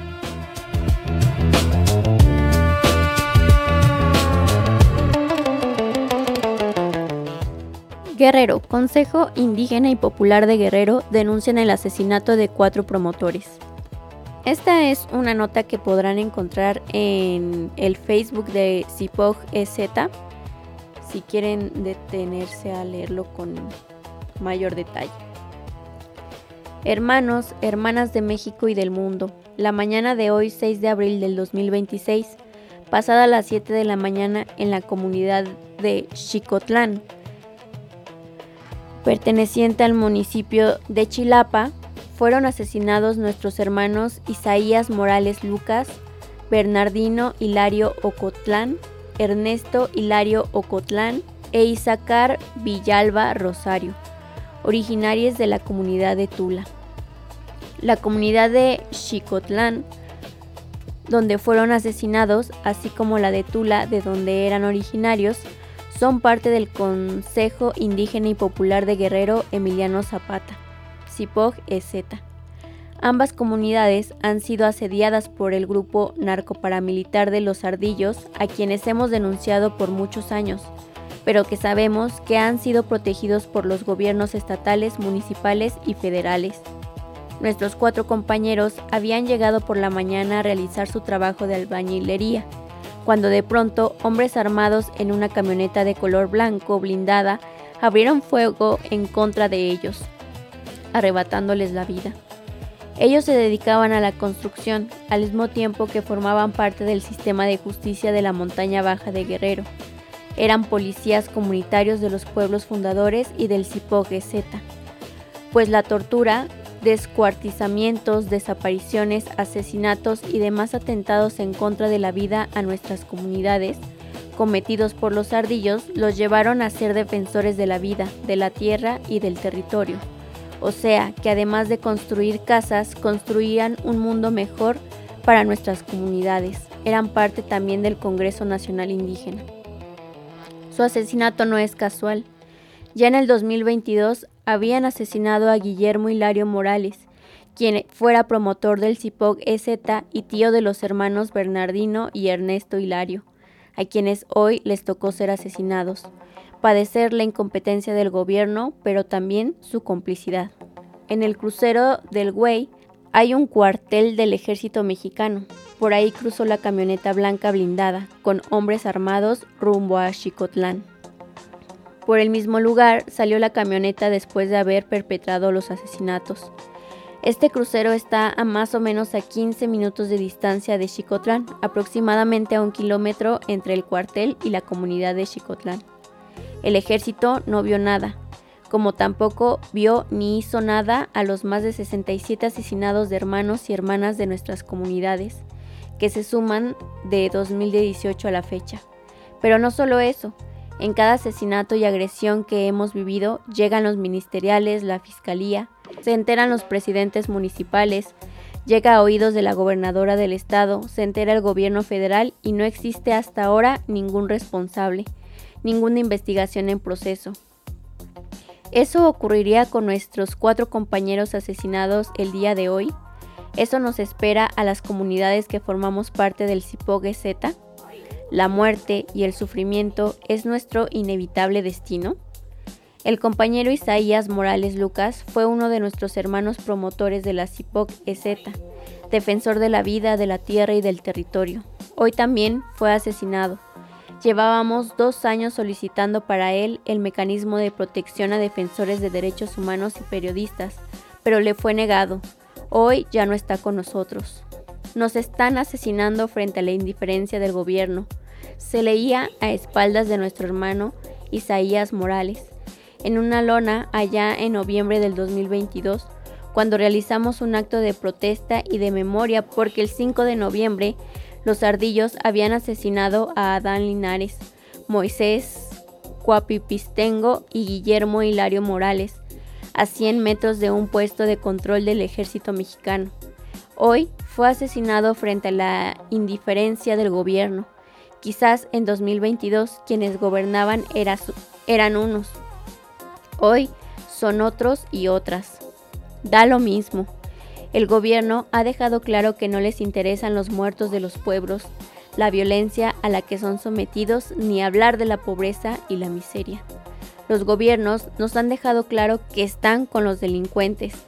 Guerrero, Consejo Indígena y Popular de Guerrero denuncian el asesinato de 4 promotores. Esta es una nota que podrán encontrar en el Facebook de CIPOG EZ, si quieren detenerse a leerlo con mayor detalle. Hermanos, hermanas de México y del mundo, la mañana de hoy, 6 de abril del 2026, pasada las 7 de la mañana en la comunidad de Xicotlán, perteneciente al municipio de Chilapa, fueron asesinados nuestros hermanos Isaías Morales Lucas, Bernardino Hilario Ocotlán, Ernesto Hilario Ocotlán e Isaacar Villalba Rosario, originarios de la comunidad de Tula. La comunidad de Xicotlán, donde fueron asesinados, así como la de Tula, de donde eran originarios, son parte del Consejo Indígena y Popular de Guerrero Emiliano Zapata, CIPOG EZ. Ambas comunidades han sido asediadas por el grupo narcoparamilitar de los Ardillos, a quienes hemos denunciado por muchos años, pero que sabemos que han sido protegidos por los gobiernos estatales, municipales y federales. Nuestros 4 compañeros habían llegado por la mañana a realizar su trabajo de albañilería, cuando de pronto hombres armados en una camioneta de color blanco blindada abrieron fuego en contra de ellos, arrebatándoles la vida. Ellos se dedicaban a la construcción, al mismo tiempo que formaban parte del sistema de justicia de la montaña baja de Guerrero. Eran policías comunitarios de los pueblos fundadores y del CIPOG EZ, pues la tortura, descuartizamientos, desapariciones, asesinatos y demás atentados en contra de la vida a nuestras comunidades, cometidos por los ardillos, los llevaron a ser defensores de la vida, de la tierra y del territorio. O sea, que además de construir casas, construían un mundo mejor para nuestras comunidades. Eran parte también del Congreso Nacional Indígena. Su asesinato no es casual. Ya en el 2022 habían asesinado a Guillermo Hilario Morales, quien fuera promotor del CIPOG EZ y tío de los hermanos Bernardino y Ernesto Hilario, a quienes hoy les tocó ser asesinados, padecer la incompetencia del gobierno, pero también su complicidad. En el crucero del Güey hay un cuartel del ejército mexicano. Por ahí cruzó la camioneta blanca blindada, con hombres armados rumbo a Xicotlán. Por el mismo lugar salió la camioneta después de haber perpetrado los asesinatos. Este crucero está a más o menos a 15 minutos de distancia de Xicotlán, aproximadamente a 1 kilómetro entre el cuartel y la comunidad de Xicotlán. El ejército no vio nada, como tampoco vio ni hizo nada a los más de 67 asesinados de hermanos y hermanas de nuestras comunidades, que se suman de 2018 a la fecha. Pero no solo eso, en cada asesinato y agresión que hemos vivido llegan los ministeriales, la fiscalía, se enteran los presidentes municipales, llega a oídos de la gobernadora del estado, se entera el gobierno federal y no existe hasta ahora ningún responsable, ninguna investigación en proceso. ¿Eso ocurriría con nuestros 4 compañeros asesinados el día de hoy? ¿Eso nos espera a las comunidades que formamos parte del CIPOG EZ? ¿La muerte y el sufrimiento es nuestro inevitable destino? El compañero Isaías Morales Lucas fue uno de nuestros hermanos promotores de la CIPOG EZ, defensor de la vida, de la tierra y del territorio. Hoy también fue asesinado. Llevábamos 2 años solicitando para él el mecanismo de protección a defensores de derechos humanos y periodistas, pero le fue negado. Hoy ya no está con nosotros. Nos están asesinando frente a la indiferencia del gobierno. Se leía a espaldas de nuestro hermano Isaías Morales, en una lona allá en noviembre del 2022, cuando realizamos un acto de protesta y de memoria porque el 5 de noviembre los ardillos habían asesinado a Adán Linares, Moisés Cuapipistengo y Guillermo Hilario Morales, a 100 metros de un puesto de control del ejército mexicano. Hoy fue asesinado frente a la indiferencia del gobierno. Quizás en 2022 quienes gobernaban eran unos. Hoy son otros y otras. Da lo mismo. El gobierno ha dejado claro que no les interesan los muertos de los pueblos, la violencia a la que son sometidos, ni hablar de la pobreza y la miseria. Los gobiernos nos han dejado claro que están con los delincuentes,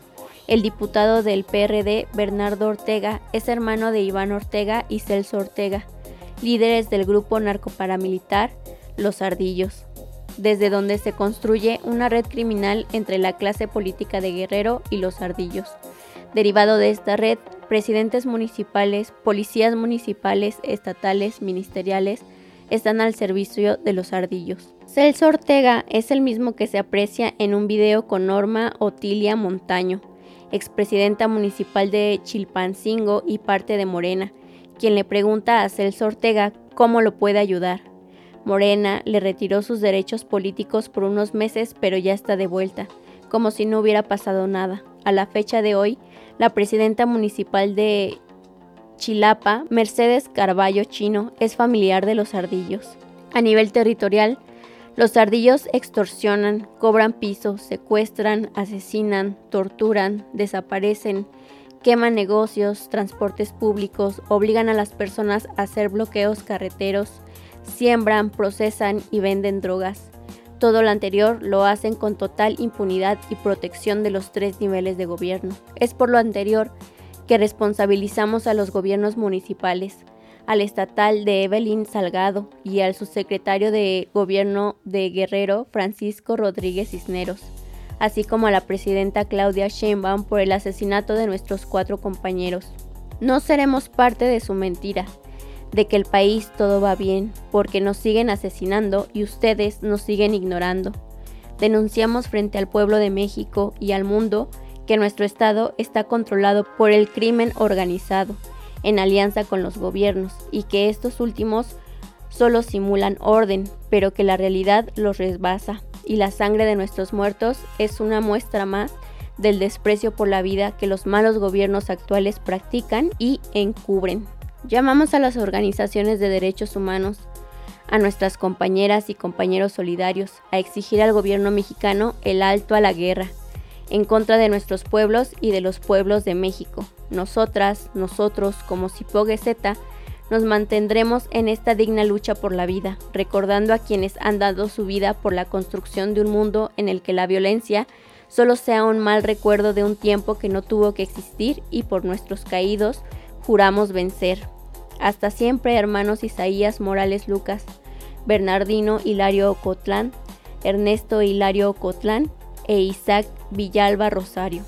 El diputado del PRD, Bernardo Ortega, es hermano de Iván Ortega y Celso Ortega, líderes del grupo narcoparamilitar Los Ardillos, desde donde se construye una red criminal entre la clase política de Guerrero y los Ardillos. Derivado de esta red, presidentes municipales, policías municipales, estatales, ministeriales, están al servicio de los Ardillos. Celso Ortega es el mismo que se aprecia en un video con Norma Otilia Montaño, expresidenta municipal de Chilpancingo y parte de Morena, quien le pregunta a Celso Ortega cómo lo puede ayudar. Morena le retiró sus derechos políticos por unos meses, pero ya está de vuelta, como si no hubiera pasado nada. A la fecha de hoy, la presidenta municipal de Chilapa, Mercedes Carballo Chino, es familiar de los Ardillos. A nivel territorial, los Ardillos extorsionan, cobran piso, secuestran, asesinan, torturan, desaparecen, queman negocios, transportes públicos, obligan a las personas a hacer bloqueos carreteros, siembran, procesan y venden drogas. Todo lo anterior lo hacen con total impunidad y protección de los 3 niveles de gobierno. Es por lo anterior que responsabilizamos a los gobiernos municipales, al estatal de Evelyn Salgado y al subsecretario de Gobierno de Guerrero, Francisco Rodríguez Cisneros, así como a la presidenta Claudia Sheinbaum por el asesinato de nuestros 4 compañeros. No seremos parte de su mentira, de que el país todo va bien, porque nos siguen asesinando y ustedes nos siguen ignorando. Denunciamos frente al pueblo de México y al mundo que nuestro estado está controlado por el crimen organizado, en alianza con los gobiernos, y que estos últimos solo simulan orden, pero que la realidad los rebasa, y la sangre de nuestros muertos es una muestra más del desprecio por la vida que los malos gobiernos actuales practican y encubren. Llamamos a las organizaciones de derechos humanos, a nuestras compañeras y compañeros solidarios, a exigir al gobierno mexicano el alto a la guerra, en contra de nuestros pueblos y de los pueblos de México. Nosotras, nosotros, como Zipogue Z, nos mantendremos en esta digna lucha por la vida, recordando a quienes han dado su vida por la construcción de un mundo en el que la violencia solo sea un mal recuerdo de un tiempo que no tuvo que existir, y por nuestros caídos juramos vencer. Hasta siempre, hermanos Isaías Morales Lucas, Bernardino Hilario Ocotlán, Ernesto Hilario Ocotlán e Isaac Villalba Rosario.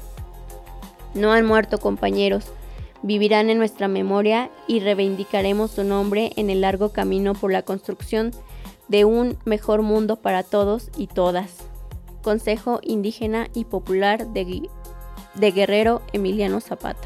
No han muerto, compañeros, vivirán en nuestra memoria y reivindicaremos su nombre en el largo camino por la construcción de un mejor mundo para todos y todas. Consejo Indígena y Popular de Guerrero, Emiliano Zapata.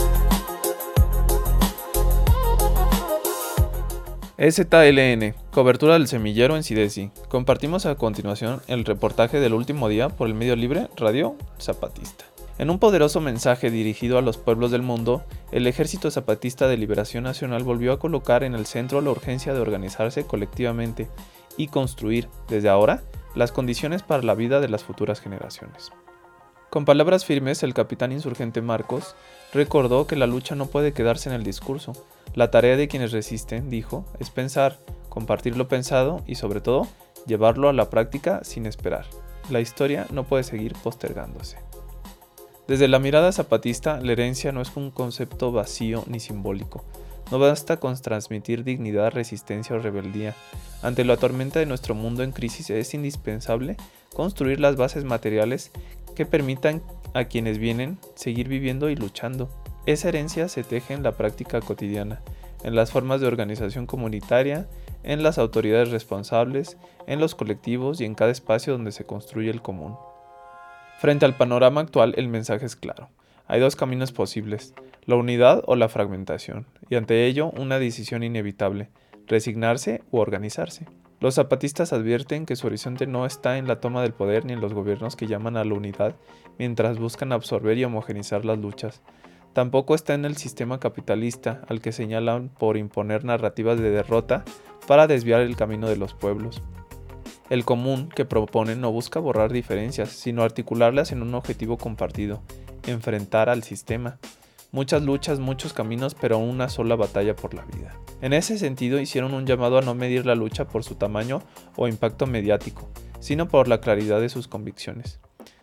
EZLN, cobertura del semillero en Sidesi. Compartimos a continuación el reportaje del último día por el medio libre Radio Zapatista. En un poderoso mensaje dirigido a los pueblos del mundo, el Ejército Zapatista de Liberación Nacional volvió a colocar en el centro la urgencia de organizarse colectivamente y construir, desde ahora, las condiciones para la vida de las futuras generaciones. Con palabras firmes, el capitán insurgente Marcos recordó que la lucha no puede quedarse en el discurso. La tarea de quienes resisten, dijo, es pensar, compartir lo pensado y, sobre todo, llevarlo a la práctica sin esperar. La historia no puede seguir postergándose. Desde la mirada zapatista, la herencia no es un concepto vacío ni simbólico. No basta con transmitir dignidad, resistencia o rebeldía. Ante la tormenta de nuestro mundo en crisis es indispensable construir las bases materiales que permitan a quienes vienen seguir viviendo y luchando. Esa herencia se teje en la práctica cotidiana, en las formas de organización comunitaria, en las autoridades responsables, en los colectivos y en cada espacio donde se construye el común. Frente al panorama actual, el mensaje es claro. Hay 2 caminos posibles, la unidad o la fragmentación, y ante ello una decisión inevitable, resignarse u organizarse. Los zapatistas advierten que su horizonte no está en la toma del poder ni en los gobiernos que llaman a la unidad mientras buscan absorber y homogeneizar las luchas. Tampoco está en el sistema capitalista al que señalan por imponer narrativas de derrota para desviar el camino de los pueblos. El común que proponen no busca borrar diferencias, sino articularlas en un objetivo compartido, enfrentar al sistema. Muchas luchas, muchos caminos, pero una sola batalla por la vida. En ese sentido, hicieron un llamado a no medir la lucha por su tamaño o impacto mediático, sino por la claridad de sus convicciones.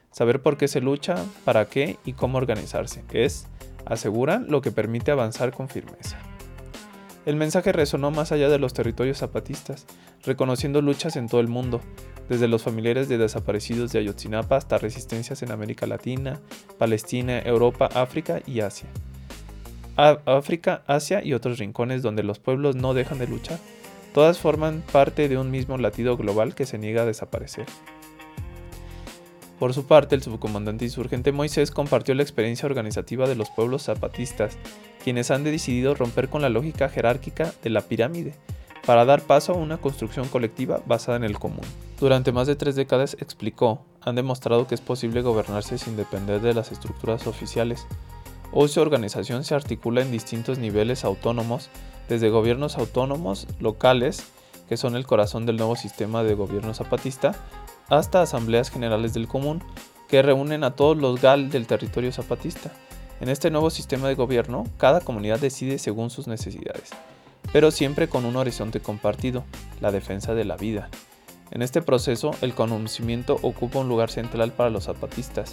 saber por qué se lucha, para qué y cómo organizarse. Es, aseguran, lo que permite avanzar con firmeza. El mensaje resonó más allá de los territorios zapatistas, reconociendo luchas en todo el mundo, desde los familiares de desaparecidos de Ayotzinapa hasta resistencias en América Latina, Palestina, Europa, África y Asia. África, Asia y otros rincones donde los pueblos no dejan de luchar. Todas forman parte de un mismo latido global que se niega a desaparecer. Por su parte, el subcomandante insurgente Moisés compartió la experiencia organizativa de los pueblos zapatistas, quienes han decidido romper con la lógica jerárquica de la pirámide, para dar paso a una construcción colectiva basada en el común. Durante más de 3 décadas, explicó, han demostrado que es posible gobernarse sin depender de las estructuras oficiales. Hoy su organización se articula en distintos niveles autónomos, desde gobiernos autónomos locales, que son el corazón del nuevo sistema de gobierno zapatista, hasta asambleas generales del común, que reúnen a todos los GAL del territorio zapatista. En este nuevo sistema de gobierno, cada comunidad decide según sus necesidades, pero siempre con un horizonte compartido, la defensa de la vida. En este proceso, el conocimiento ocupa un lugar central para los zapatistas.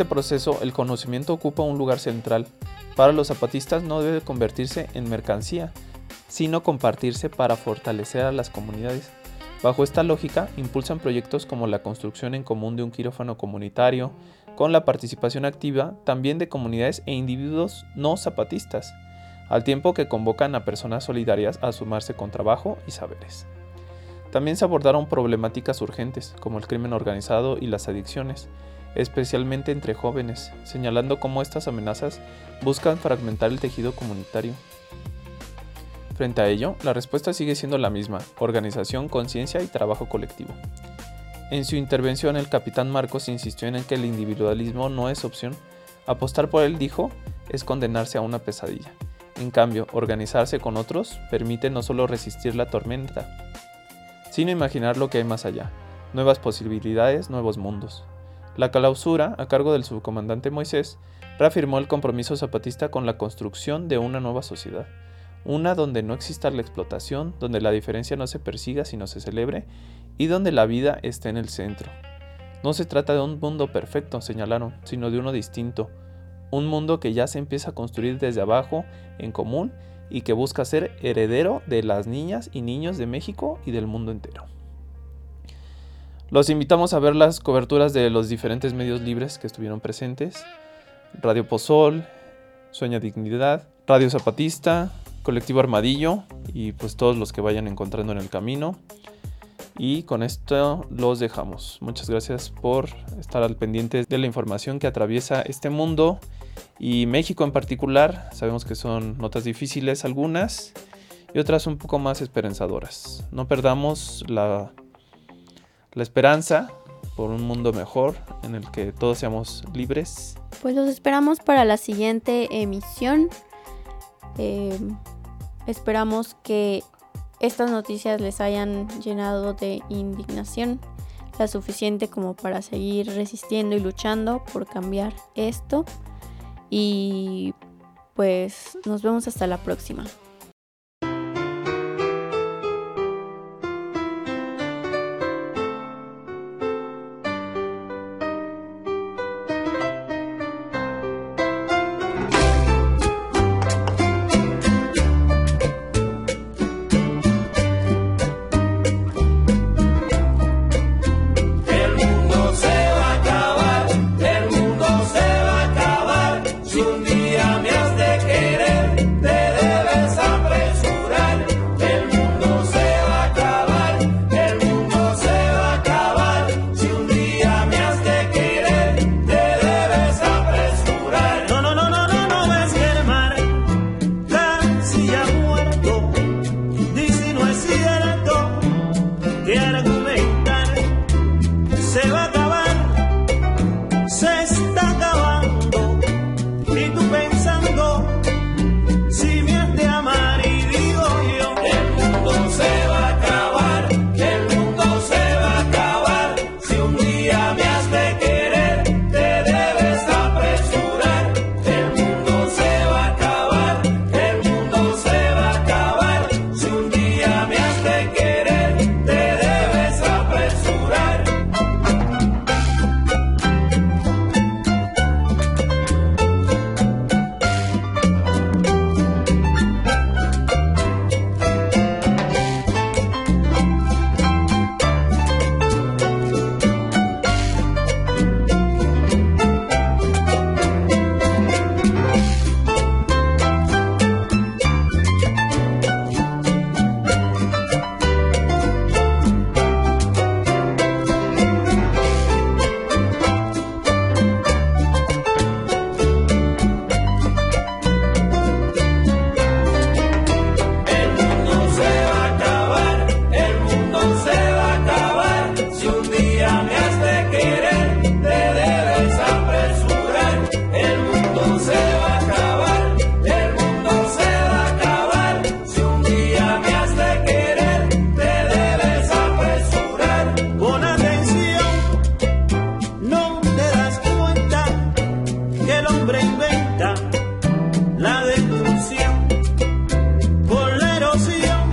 Para los zapatistas no debe convertirse en mercancía, sino compartirse para fortalecer a las comunidades. Bajo esta lógica, impulsan proyectos como la construcción en común de un quirófano comunitario, con la participación activa también de comunidades e individuos no zapatistas, al tiempo que convocan a personas solidarias a sumarse con trabajo y saberes. También se abordaron problemáticas urgentes, como el crimen organizado y las adicciones, especialmente entre jóvenes, señalando cómo estas amenazas buscan fragmentar el tejido comunitario. Frente a ello, la respuesta sigue siendo la misma: organización, conciencia y trabajo colectivo. En su intervención, el capitán Marcos insistió en que el individualismo no es opción. Apostar por él, dijo, es condenarse a una pesadilla. En cambio, organizarse con otros permite no solo resistir la tormenta, sino imaginar lo que hay más allá, nuevas posibilidades, nuevos mundos. La clausura, a cargo del subcomandante Moisés, reafirmó el compromiso zapatista con la construcción de una nueva sociedad, una donde no exista la explotación, donde la diferencia no se persiga sino se celebre, y donde la vida esté en el centro. No se trata de un mundo perfecto, señalaron, sino de uno distinto, un mundo que ya se empieza a construir desde abajo, en común, y que busca ser heredero de las niñas y niños de México y del mundo entero. Los invitamos a ver las coberturas de los diferentes medios libres que estuvieron presentes: Radio Pozol, Sueña Dignidad, Radio Zapatista, Colectivo Armadillo y pues todos los que vayan encontrando en el camino. Y con esto los dejamos. Muchas gracias por estar al pendiente de la información que atraviesa este mundo y México en particular. Sabemos que son notas difíciles algunas y otras un poco más esperanzadoras. No perdamos la esperanza por un mundo mejor en el que todos seamos libres. Pues los esperamos para la siguiente emisión. Esperamos que estas noticias les hayan llenado de indignación, la suficiente como para seguir resistiendo y luchando por cambiar esto. Y pues nos vemos hasta la próxima. que el hombre inventa la destrucción. Por la erosión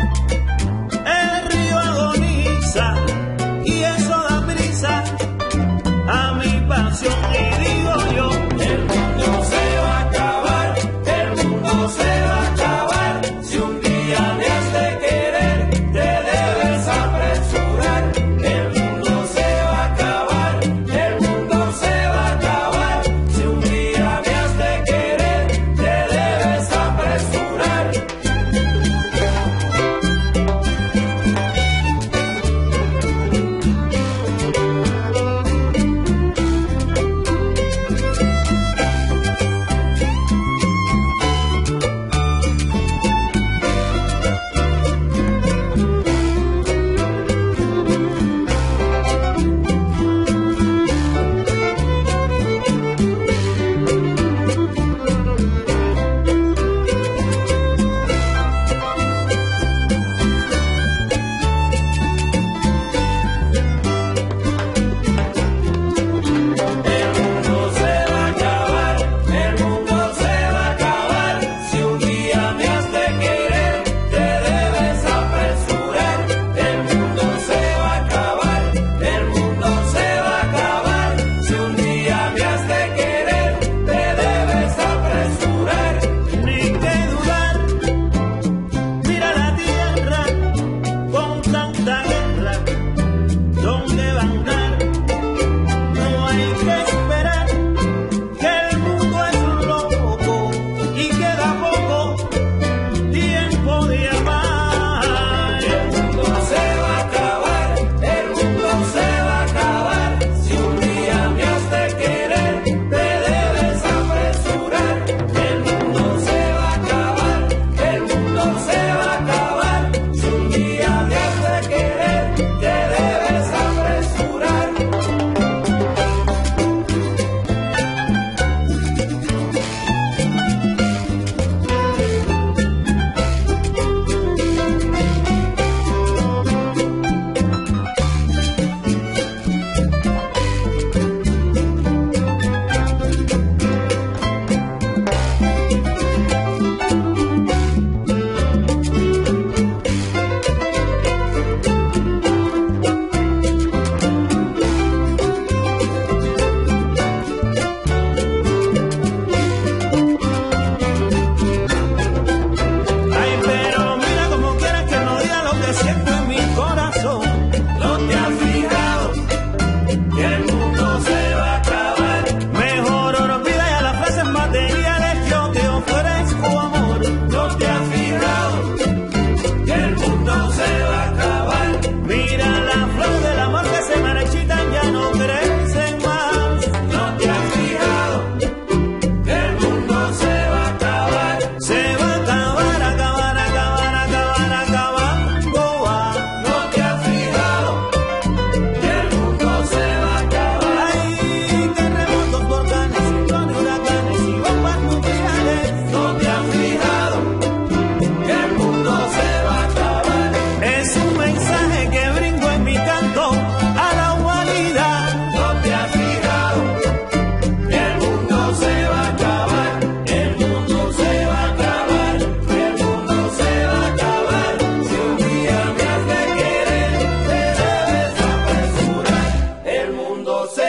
el río agoniza y eso da prisa a mi pasión. Y digo yo, el mundo se va a acabar, el mundo se va a acabar. Si un día me has de querer, te debes apresurar. El mundo se va a acabar, el mundo se va a acabar. Si un día me has de querer, te debes apresurar.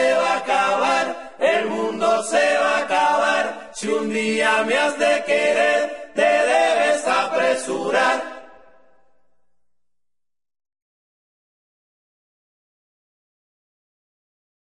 Si un día me has de querer,